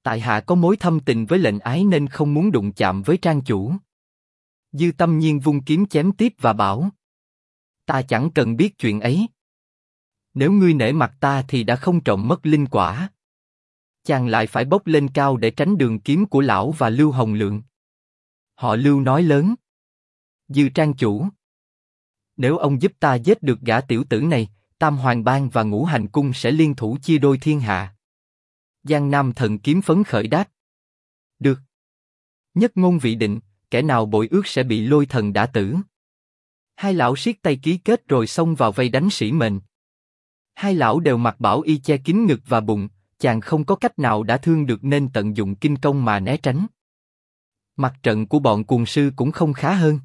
Tại hạ có mối thâm tình với lệnh ái nên không muốn đụng chạm với trang chủ. Dư Tâm Nhiên vung kiếm chém tiếp và bảo. Ta chẳng cần biết chuyện ấy. Nếu ngươi nể mặt ta thì đã không trộm mất linh quả. Chàng lại phải bốc lên cao để tránh đường kiếm của lão và Lưu Hồng Lượng. Họ Lưu nói lớn. Dư trang chủ. Nếu ông giúp ta giết được gã tiểu tử này, Tam Hoàng Bang và Ngũ Hành Cung sẽ liên thủ chia đôi thiên hạ. Giang Nam Thần Kiếm phấn khởi đáp. Được. Nhất ngôn vị định, kẻ nào bội ước sẽ bị Lôi Thần đả tử. Hai lão siết tay ký kết rồi xông vào vây đánh Sĩ Mệnh. Hai lão đều mặc bảo y che kín ngực và bụng, chàng không có cách nào đã thương được nên tận dụng kinh công mà né tránh. Mặt trận của bọn cuồng sư cũng không khá hơn.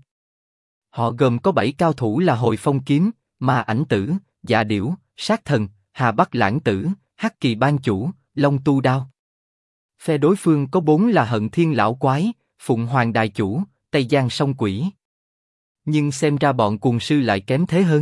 Họ gồm có 7 cao thủ là Hồi Phong Kiếm, Ma Ảnh Tử, Dạ Điểu, Sát Thần, Hà Bắc Lãng Tử, Hắc Kỳ Ban Chủ, Long Tu Đao. Phe đối phương có 4 là Hận Thiên Lão Quái, Phụng Hoàng Đại Chủ, Tây Giang Song Quỷ. Nhưng xem ra bọn cuồng sư lại kém thế hơn.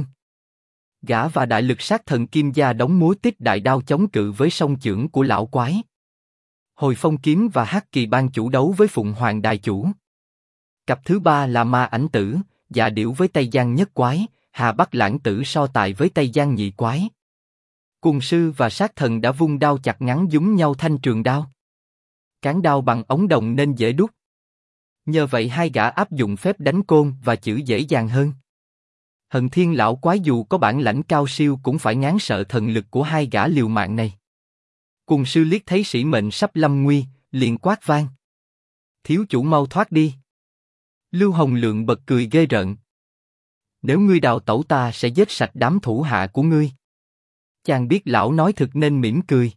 Gã và đại lực sát thần Kim Gia đóng múa tích đại đao chống cự với song chưởng của lão quái. Hồi Phong Kiếm và Hắc Kỳ Ban Chủ đấu với Phụng Hoàng Đại Chủ. Cặp thứ ba là Ma Ảnh Tử, Dạ Điểu với Tây Giang Nhất Quái, Hà Bắc Lãng Tử so tài với Tây Giang Nhị Quái. Cuồng sư và sát thần đã vung đao chặt ngắn dúng nhau thanh trường đao. Cán đao bằng ống đồng nên dễ đúc. Nhờ vậy hai gã áp dụng phép đánh côn và chữ dễ dàng hơn. Hận Thiên Lão Quái dù có bản lãnh cao siêu cũng phải ngán sợ thần lực của hai gã liều mạng này. Cuồng sư liếc thấy Sĩ Mệnh sắp lâm nguy, liền quát vang. Thiếu chủ mau thoát đi. Lưu Hồng Lượng bật cười ghê rợn. Nếu ngươi đào tẩu ta sẽ giết sạch đám thủ hạ của ngươi. Chàng biết lão nói thực nên mỉm cười.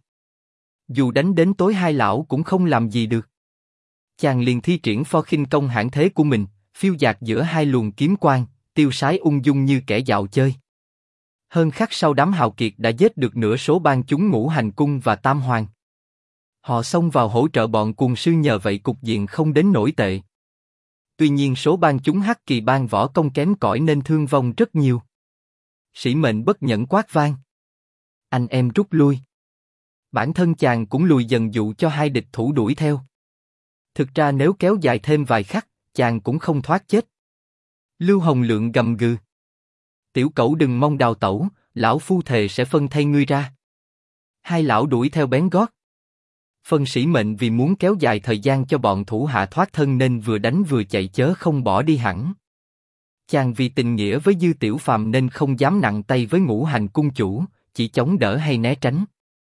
Dù đánh đến tối hai lão cũng không làm gì được. Chàng liền thi triển pho khinh công hãn thế của mình, phiêu dạt giữa hai luồng kiếm quang, tiêu sái ung dung như kẻ dạo chơi. Hơn khắc sau đám hào kiệt đã giết được nửa số bang chúng Ngũ Hành Cung và Tam Hoàng. Họ xông vào hỗ trợ bọn cuồng sư nhờ vậy cục diện không đến nổi tệ. Tuy nhiên số bang chúng Hắc Kỳ Bang võ công kém cỏi nên thương vong rất nhiều. Sĩ Mệnh bất nhẫn quát vang. Anh em rút lui. Bản thân chàng cũng lùi dần dụ cho hai địch thủ đuổi theo. Thực ra nếu kéo dài thêm vài khắc, chàng cũng không thoát chết. Lưu Hồng Lượng gầm gừ. Tiểu cẩu đừng mong đào tẩu, lão phu thề sẽ phân thay ngươi ra. Hai lão đuổi theo bén gót. Phân Sĩ Mệnh vì muốn kéo dài thời gian cho bọn thủ hạ thoát thân nên vừa đánh vừa chạy chớ không bỏ đi hẳn. Chàng vì tình nghĩa với Dư Tiểu Phàm nên không dám nặng tay với Ngũ Hành Cung chủ, chỉ chống đỡ hay né tránh.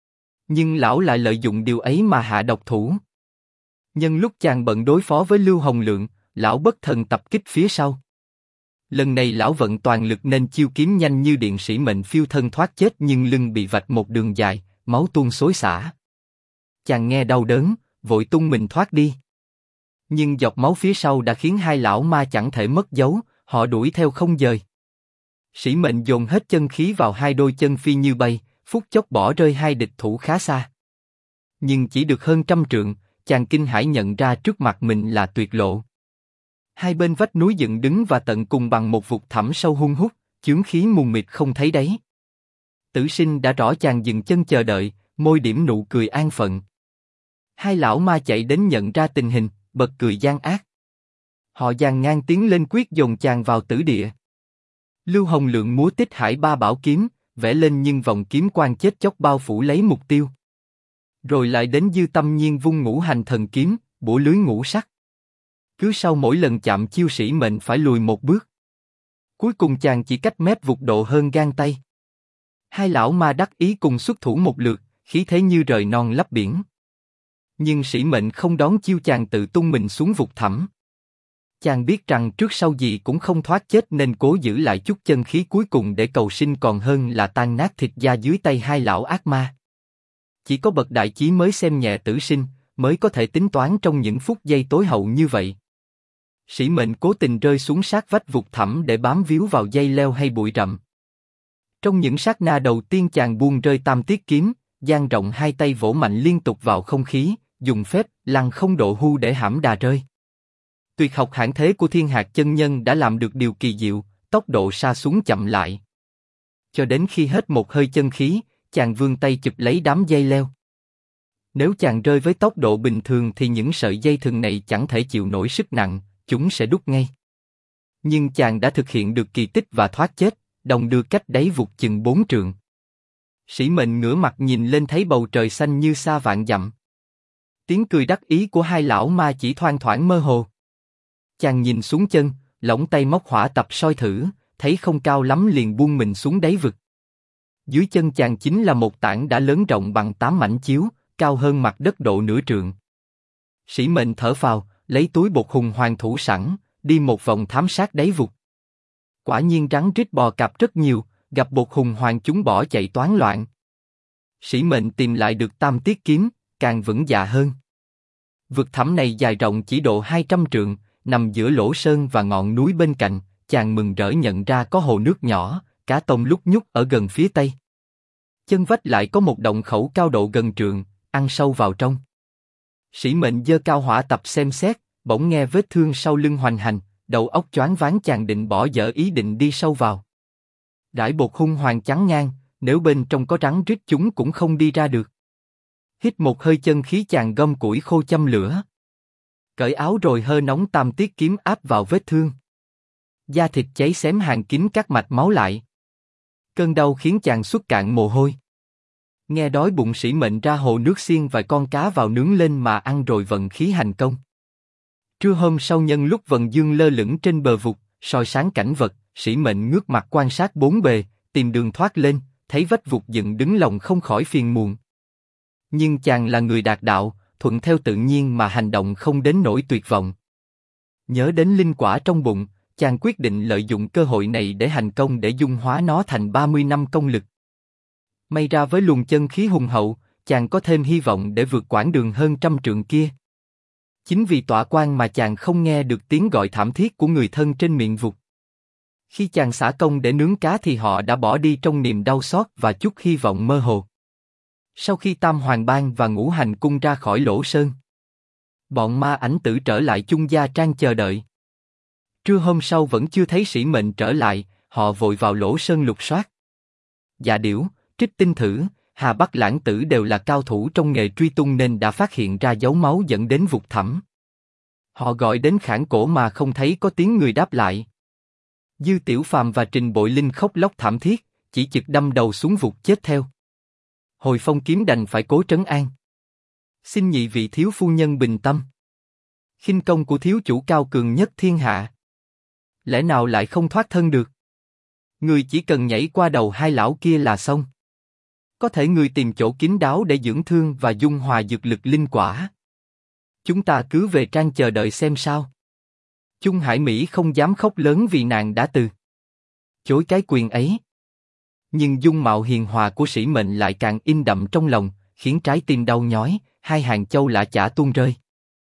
Nhưng lão lại lợi dụng điều ấy mà hạ độc thủ. Nhân lúc chàng bận đối phó với Lưu Hồng Lượng, lão bất thần tập kích phía sau. Lần này lão vận toàn lực nên chiêu kiếm nhanh như điện, Sĩ Mệnh phiêu thân thoát chết nhưng lưng bị vạch một đường dài, máu tuôn xối xả. Chàng nghe đau đớn, vội tung mình thoát đi. Nhưng giọt máu phía sau đã khiến hai lão ma chẳng thể mất dấu, họ đuổi theo không dời. Sĩ Mệnh dồn hết chân khí vào hai đôi chân phi như bay, phút chốc bỏ rơi hai địch thủ khá xa. Nhưng chỉ được hơn 100 trượng, chàng kinh hãi nhận ra trước mặt mình là tuyệt lộ. Hai bên vách núi dựng đứng và tận cùng bằng một vực thẳm sâu hun hút, chướng khí mù mịt không thấy đáy. Tử Sinh đã rõ chàng dừng chân chờ đợi, môi điểm nụ cười an phận. Hai lão ma chạy đến nhận ra tình hình, bật cười gian ác. Họ dàn ngang tiến lên quyết dồn chàng vào tử địa. Lưu Hồng Lượng múa tích hải ba bảo kiếm, vẽ lên nhưng vòng kiếm quang chết chóc bao phủ lấy mục tiêu. Rồi lại đến Dư Tâm Nhiên vung Ngũ Hành Thần Kiếm, bủa lưới ngũ sắc. Cứ sau mỗi lần chạm chiêu Sĩ Mệnh phải lùi một bước. Cuối cùng chàng chỉ cách mép vụt độ hơn gang tay. Hai lão ma đắc ý cùng xuất thủ một lượt, khí thế như rời non lấp biển. Nhưng Sĩ Mệnh không đón chiêu, chàng tự tung mình xuống vực thẳm. Chàng biết rằng trước sau gì cũng không thoát chết nên cố giữ lại chút chân khí cuối cùng để cầu sinh còn hơn là tan nát thịt da dưới tay hai lão ác ma. Chỉ có bậc đại chí mới xem nhẹ Tử Sinh, mới có thể tính toán trong những phút giây tối hậu như vậy. Sĩ Mệnh cố tình rơi xuống sát vách vực thẳm để bám víu vào dây leo hay bụi rậm. Trong những sát na đầu tiên chàng buông rơi Tam Tiết Kiếm, dang rộng hai tay vỗ mạnh liên tục vào không khí, dùng phép lăng không độ hu để hãm đà rơi. Tuyệt học hãn thế của Thiên Hạc chân nhân đã làm được điều kỳ diệu, tốc độ sa xuống chậm lại. Cho đến khi hết một hơi chân khí, chàng vươn tay chụp lấy đám dây leo. Nếu chàng rơi với tốc độ bình thường thì những sợi dây thừng này chẳng thể chịu nổi sức nặng, chúng sẽ đứt ngay. Nhưng chàng đã thực hiện được kỳ tích và thoát chết, đồng đưa cách đáy vụt chừng 4 trượng. Sĩ mệnh ngửa mặt nhìn lên thấy bầu trời xanh như xa vạn dặm. Tiếng cười đắc ý của hai lão ma chỉ thoang thoảng mơ hồ. Chàng nhìn xuống chân, lỏng tay móc hỏa tập soi thử, thấy không cao lắm liền buông mình xuống đáy vực. Dưới chân chàng chính là một tảng đá lớn rộng bằng 8 mảnh chiếu, cao hơn mặt đất độ nửa trượng. Sĩ mệnh thở phào, lấy túi bột hùng hoàng thủ sẵn, đi một vòng thám sát đáy vực. Quả nhiên rắn rít bò cạp rất nhiều, gặp bột hùng hoàng chúng bỏ chạy toán loạn. Sĩ mệnh tìm lại được tam tiết kiếm, càng vững dạ hơn. Vực thẳm này dài rộng chỉ độ 200 trượng, nằm giữa lỗ sơn và ngọn núi bên cạnh. Chàng mừng rỡ nhận ra có hồ nước nhỏ, cá tôm lúc nhúc ở gần phía tây. Chân vách lại có một động khẩu cao độ gần trượng, ăn sâu vào trong. Sĩ mệnh giơ cao hỏa tập xem xét, bỗng nghe vết thương sau lưng hoành hành, đầu óc choáng váng, chàng định bỏ dở ý định đi sâu vào. Đãi bột hung hoàng chắn ngang, nếu bên trong có rắn rít chúng cũng không đi ra được. Hít một hơi chân khí, chàng gom củi khô châm lửa. Cởi áo rồi hơ nóng tam tiết kiếm áp vào vết thương. Da thịt cháy xém hàng kín các mạch máu lại. Cơn đau khiến chàng xuất cạn mồ hôi. Nghe đói bụng, sĩ mệnh ra hồ nước xiên vài con cá vào nướng lên mà ăn rồi vận khí hành công. Trưa hôm sau, nhân lúc vầng dương lơ lửng trên bờ vụt, soi sáng cảnh vật, sĩ mệnh ngước mặt quan sát bốn bề, tìm đường thoát lên, thấy vách vụt dựng đứng, lòng không khỏi phiền muộn. Nhưng chàng là người đạt đạo, thuận theo tự nhiên mà hành động, không đến nỗi tuyệt vọng. Nhớ đến linh quả trong bụng, chàng quyết định lợi dụng cơ hội này để hành công, để dung hóa nó thành 30 năm công lực. May ra với luồng chân khí hùng hậu, chàng có thêm hy vọng để vượt quãng đường hơn 100 trượng kia. Chính vì tọa quan mà chàng không nghe được tiếng gọi thảm thiết của người thân trên miệng vụt. Khi chàng xả công để nướng cá thì họ đã bỏ đi trong niềm đau xót và chút hy vọng mơ hồ. Sau khi Tam Hoàng Bang và Ngũ Hành Cung ra khỏi lỗ sơn, bọn ma ảnh tử trở lại Chung Gia Trang chờ đợi. Trưa hôm sau vẫn chưa thấy sĩ mệnh trở lại, họ vội vào lỗ sơn lục soát. Dạ Điểu, Trích Tinh Thử, Hà Bắc Lãng Tử đều là cao thủ trong nghề truy tung nên đã phát hiện ra dấu máu dẫn đến vụt thẳm. Họ gọi đến Khản Cổ mà không thấy có tiếng người đáp lại. Dư Tiểu Phàm và Trình Bội Linh khóc lóc thảm thiết, chỉ chực đâm đầu xuống vụt chết theo. Hồi Phong Kiếm đành phải cố trấn an. Xin nhị vị thiếu phu nhân bình tâm. Khinh công của thiếu chủ cao cường nhất thiên hạ. Lẽ nào lại không thoát thân được? Người chỉ cần nhảy qua đầu hai lão kia là xong. Có thể người tìm chỗ kín đáo để dưỡng thương và dung hòa dược lực linh quả. Chúng ta cứ về trang chờ đợi xem sao. Chung Hải Mỹ không dám khóc lớn vì nàng đã từ chối cái quyền ấy. Nhưng dung mạo hiền hòa của sĩ mệnh lại càng in đậm trong lòng, khiến trái tim đau nhói, hai hàng châu lã chả tuôn rơi.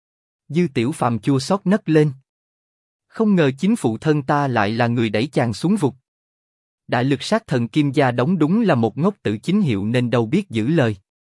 Dư Tiểu Phàm chua xót nấc lên. Không ngờ chính phụ thân ta lại là người đẩy chàng xuống vực. Đại lực sát thần Kim Gia Đống đúng là một ngốc tử chính hiệu nên đâu biết giữ lời.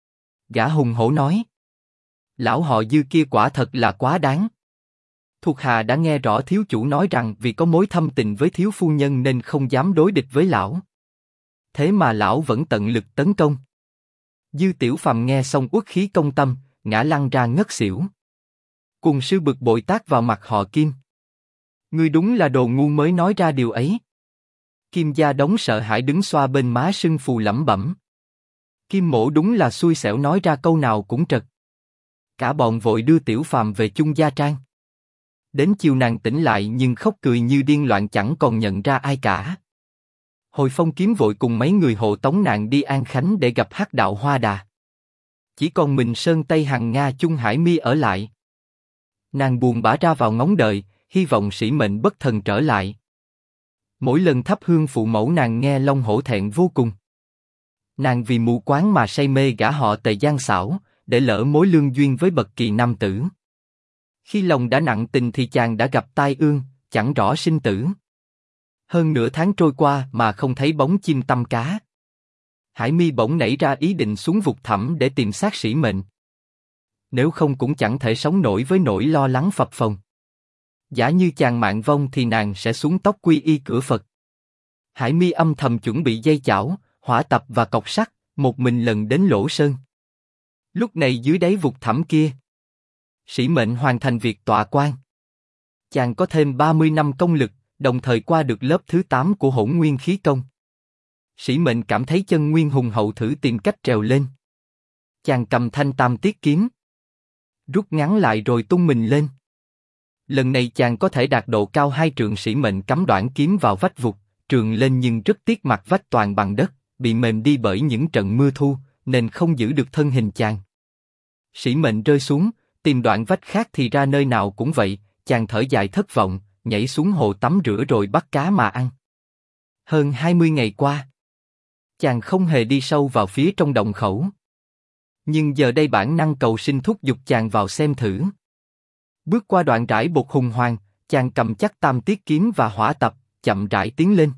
Gã hùng hổ nói. Lão họ Dư kia quả thật là quá đáng. Thuộc hạ đã nghe rõ thiếu chủ nói rằng vì có mối thâm tình với thiếu phu nhân nên không dám đối địch với lão. Thế mà lão vẫn tận lực tấn công. Dư Tiểu Phàm nghe xong uất khí công tâm, ngã lăn ra ngất xỉu. Cùng sư bực bội tát vào mặt họ Kim. Ngươi đúng là đồ ngu mới nói ra điều ấy. Kim Gia Đống sợ hãi đứng xoa bên má sưng phù lẩm bẩm. Kim mỗ đúng là xui xẻo, nói ra câu nào cũng trật. Cả bọn vội đưa Tiểu Phàm về Chung Gia Trang. Đến chiều nàng tỉnh lại nhưng khóc cười như điên loạn, chẳng còn nhận ra ai cả. Hồi Phong Kiếm vội cùng mấy người hộ tống nàng đi An Khánh để gặp Hắc Đạo Hoa Đà. Chỉ còn mình Sơn Tây Hằng Nga Chung Hải Mi ở lại. Nàng buồn bã ra vào ngóng đợi, hy vọng sĩ mệnh bất thần trở lại. Mỗi lần thắp hương phụ mẫu nàng nghe long hổ thẹn vô cùng. Nàng vì mù quáng mà say mê gả họ Tề gian xảo, để lỡ mối lương duyên với bậc kỳ nam tử. Khi lòng đã nặng tình thì chàng đã gặp tai ương, chẳng rõ sinh tử. Hơn nửa tháng trôi qua mà không thấy bóng chim tăm cá. Hải Mi bỗng nảy ra ý định xuống vực thẳm để tìm xác sĩ mệnh. Nếu không cũng chẳng thể sống nổi với nỗi lo lắng phập phồng. Giả như chàng mạng vong thì nàng sẽ xuống tóc quy y cửa Phật. Hải Mi âm thầm chuẩn bị dây chảo, hỏa tập và cọc sắt, một mình lần đến lỗ sơn. Lúc này dưới đáy vực thẳm kia, Sĩ Mệnh hoàn thành việc tọa quan. Chàng có thêm 30 năm công lực, đồng thời qua được lớp thứ 8 của Hỗn Nguyên Khí Công. Sĩ Mệnh cảm thấy chân nguyên hùng hậu, thử tìm cách trèo lên. Chàng cầm thanh tam tiết kiếm, rút ngắn lại rồi tung mình lên. Lần này chàng có thể đạt độ cao 2 trượng. Sĩ Mệnh cắm đoạn kiếm vào vách vụt, trường lên nhưng rất tiếc mặt vách toàn bằng đất, bị mềm đi bởi những trận mưa thu, nên không giữ được thân hình chàng. Sĩ Mệnh rơi xuống, tìm đoạn vách khác thì ra nơi nào cũng vậy, chàng thở dài thất vọng, nhảy xuống hồ tắm rửa rồi bắt cá mà ăn. Hơn 20 ngày qua, chàng không hề đi sâu vào phía trong động khẩu. Nhưng giờ đây bản năng cầu sinh thúc giục chàng vào xem thử. Bước qua đoạn rải bột hùng hoàng, chàng cầm chắc tam tiết kiếm và hỏa tập, chậm rãi tiến lên.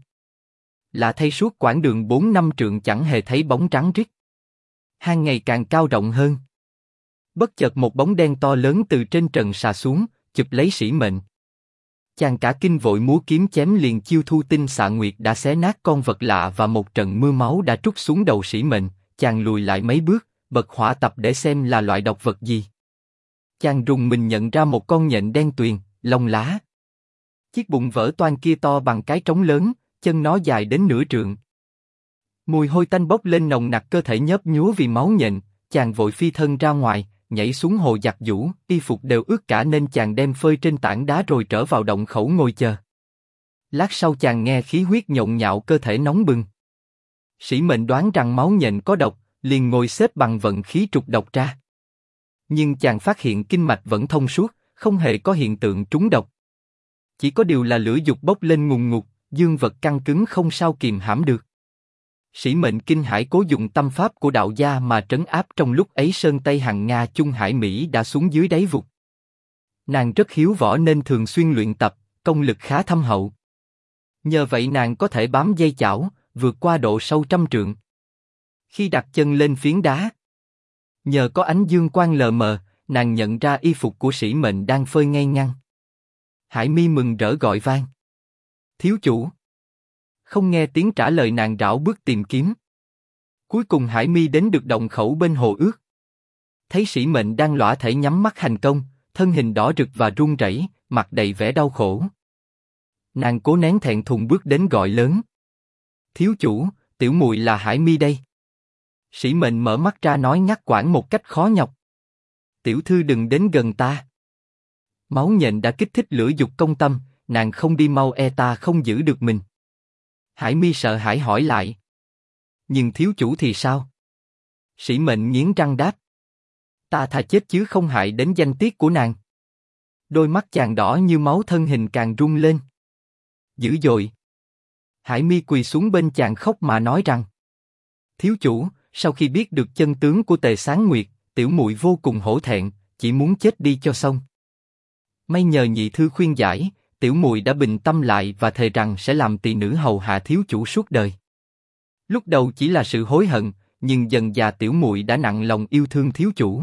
Lạ thay suốt quãng đường 4-5 trượng chẳng hề thấy bóng trắng rít. Hang ngày càng cao rộng hơn. Bất chợt một bóng đen to lớn từ trên trần xà xuống, chụp lấy Sĩ Mệnh. Chàng cả kinh vội múa kiếm chém liền. Chiêu thu tinh xạ nguyệt đã xé nát con vật lạ và một trận mưa máu đã trút xuống đầu Sĩ Mệnh. Chàng lùi lại mấy bước, bật hỏa tập để xem là loại độc vật gì. Chàng rùng mình nhận ra một con nhện đen tuyền, lông lá. Chiếc bụng vỡ toang kia to bằng cái trống lớn, chân nó dài đến nửa trượng. Mùi hôi tanh bốc lên nồng nặc, cơ thể nhớp nhúa vì máu nhện. Chàng vội phi thân ra ngoài, nhảy xuống hồ giặt giũ, y phục đều ướt cả nên chàng đem phơi trên tảng đá rồi trở vào động khẩu ngồi chờ. Lát sau chàng nghe khí huyết nhộn nhạo, cơ thể nóng bừng. Sĩ Mệnh đoán rằng máu nhện có độc, liền ngồi xếp bằng vận khí trục độc ra. Nhưng chàng phát hiện kinh mạch vẫn thông suốt, không hề có hiện tượng trúng độc. Chỉ có điều là lửa dục bốc lên ngùn ngụt, dương vật căng cứng không sao kìm hãm được. Sĩ Mệnh kinh hãi cố dùng tâm pháp của đạo gia mà trấn áp. Trong lúc ấy Sơn Tây Hằng Nga Chung Hải Mỹ đã xuống dưới đáy vực. Nàng rất hiếu võ nên thường xuyên luyện tập, công lực khá thâm hậu. Nhờ vậy nàng có thể bám dây chảo, vượt qua độ sâu 100 trượng. Khi đặt chân lên phiến đá, nhờ có ánh dương quang lờ mờ, nàng nhận ra y phục của Sĩ Mệnh đang phơi ngay ngắn. Hải Mi mừng rỡ gọi vang: "Thiếu chủ!" Không nghe tiếng trả lời, nàng rảo bước tìm kiếm. Cuối cùng Hải Mi đến được động khẩu bên hồ ướt. Thấy Sĩ Mệnh đang lõa thể nhắm mắt hành công, thân hình đỏ rực và run rẩy, mặt đầy vẻ đau khổ. Nàng cố nén thẹn thùng bước đến gọi lớn: "Thiếu chủ, tiểu muội là Hải Mi đây." Sĩ Mệnh mở mắt ra nói ngắt quãng một cách khó nhọc: "Tiểu thư đừng đến gần ta." Máu nhện đã kích thích lửa dục công tâm, nàng không đi mau e ta không giữ được mình. Hải Mi sợ hãi hỏi lại: "Nhưng thiếu chủ thì sao?" Sĩ Mệnh nghiến răng đáp: "Ta thà chết chứ không hại đến danh tiết của nàng." Đôi mắt chàng đỏ như máu, thân hình càng rung lên. "Dữ dội!" Hải Mi quỳ xuống bên chàng khóc mà nói rằng: "Thiếu chủ, sau khi biết được chân tướng của Tề Sáng Nguyệt, tiểu muội vô cùng hổ thẹn, chỉ muốn chết đi cho xong. May nhờ nhị thư khuyên giải, tiểu muội đã bình tâm lại và thề rằng sẽ làm tỳ nữ hầu hạ thiếu chủ suốt đời. Lúc đầu chỉ là sự hối hận, nhưng dần dà tiểu muội đã nặng lòng yêu thương thiếu chủ.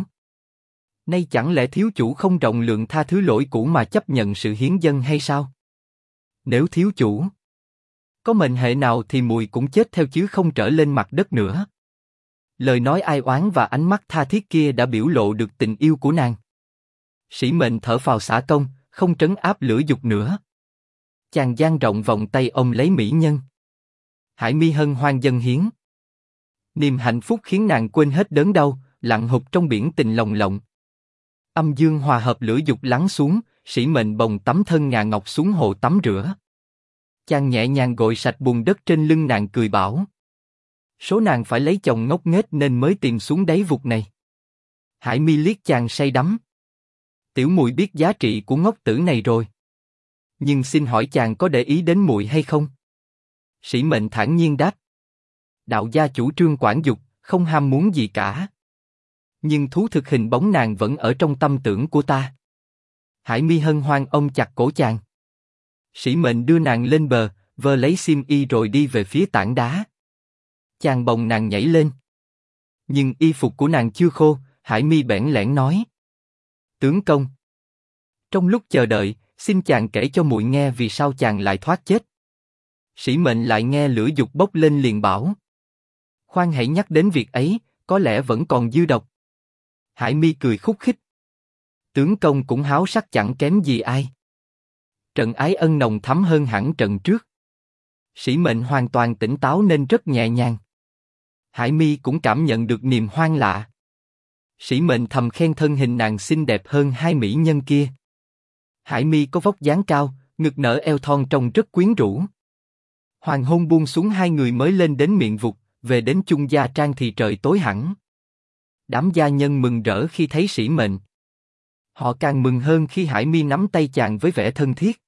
Nay chẳng lẽ thiếu chủ không rộng lượng tha thứ lỗi cũ mà chấp nhận sự hiến dâng hay sao? Nếu thiếu chủ có mệnh hệ nào thì muội cũng chết theo chứ không trở lên mặt đất nữa." Lời nói ai oán và ánh mắt tha thiết kia đã biểu lộ được tình yêu của nàng. Sĩ Mệnh thở phào xả công, không trấn áp lửa dục nữa. Chàng dang rộng vòng tay ôm lấy mỹ nhân. Hải Mi hân hoan dâng hiến. Niềm hạnh phúc khiến nàng quên hết đớn đau, lặn hụt trong biển tình lồng lộng. Âm dương hòa hợp, lửa dục lắng xuống, Sĩ Mệnh bồng tắm thân ngà ngọc xuống hồ tắm rửa. Chàng nhẹ nhàng gội sạch bùn đất trên lưng nàng, cười bảo: "Số nàng phải lấy chồng ngốc nghếch nên mới tìm xuống đáy vực này." Hải Mi liếc chàng say đắm: "Tiểu muội biết giá trị của ngốc tử này rồi. Nhưng xin hỏi chàng có để ý đến muội hay không?" Sĩ Mệnh thản nhiên đáp: "Đạo gia chủ trương quản dục, không ham muốn gì cả. Nhưng thú thực hình bóng nàng vẫn ở trong tâm tưởng của ta." Hải Mi hân hoan ôm chặt cổ chàng. Sĩ Mệnh đưa nàng lên bờ, vơ lấy xiêm y rồi đi về phía tảng đá. Chàng bồng nàng nhảy lên. Nhưng y phục của nàng chưa khô, Hải Mi bẽn lẽn nói: "Tướng công, trong lúc chờ đợi, xin chàng kể cho muội nghe vì sao chàng lại thoát chết." Sĩ Mệnh lại nghe lửa dục bốc lên liền bảo: "Khoan hãy nhắc đến việc ấy, có lẽ vẫn còn dư độc." Hải Mi cười khúc khích. Tướng công cũng háo sắc chẳng kém gì ai. Trận ái ân nồng thắm hơn hẳn trận trước. Sĩ mệnh hoàn toàn tỉnh táo nên rất nhẹ nhàng. Hải Mi cũng cảm nhận được niềm hoang lạ. Sĩ mệnh thầm khen thân hình nàng xinh đẹp hơn hai mỹ nhân kia. Hải Mi có vóc dáng cao, ngực nở eo thon trông rất quyến rũ. Hoàng hôn buông xuống hai người mới lên đến miệng vụt, về đến chung gia trang thì trời tối hẳn. Đám gia nhân mừng rỡ khi thấy sĩ mệnh. Họ càng mừng hơn khi Hải Mi nắm tay chàng với vẻ thân thiết.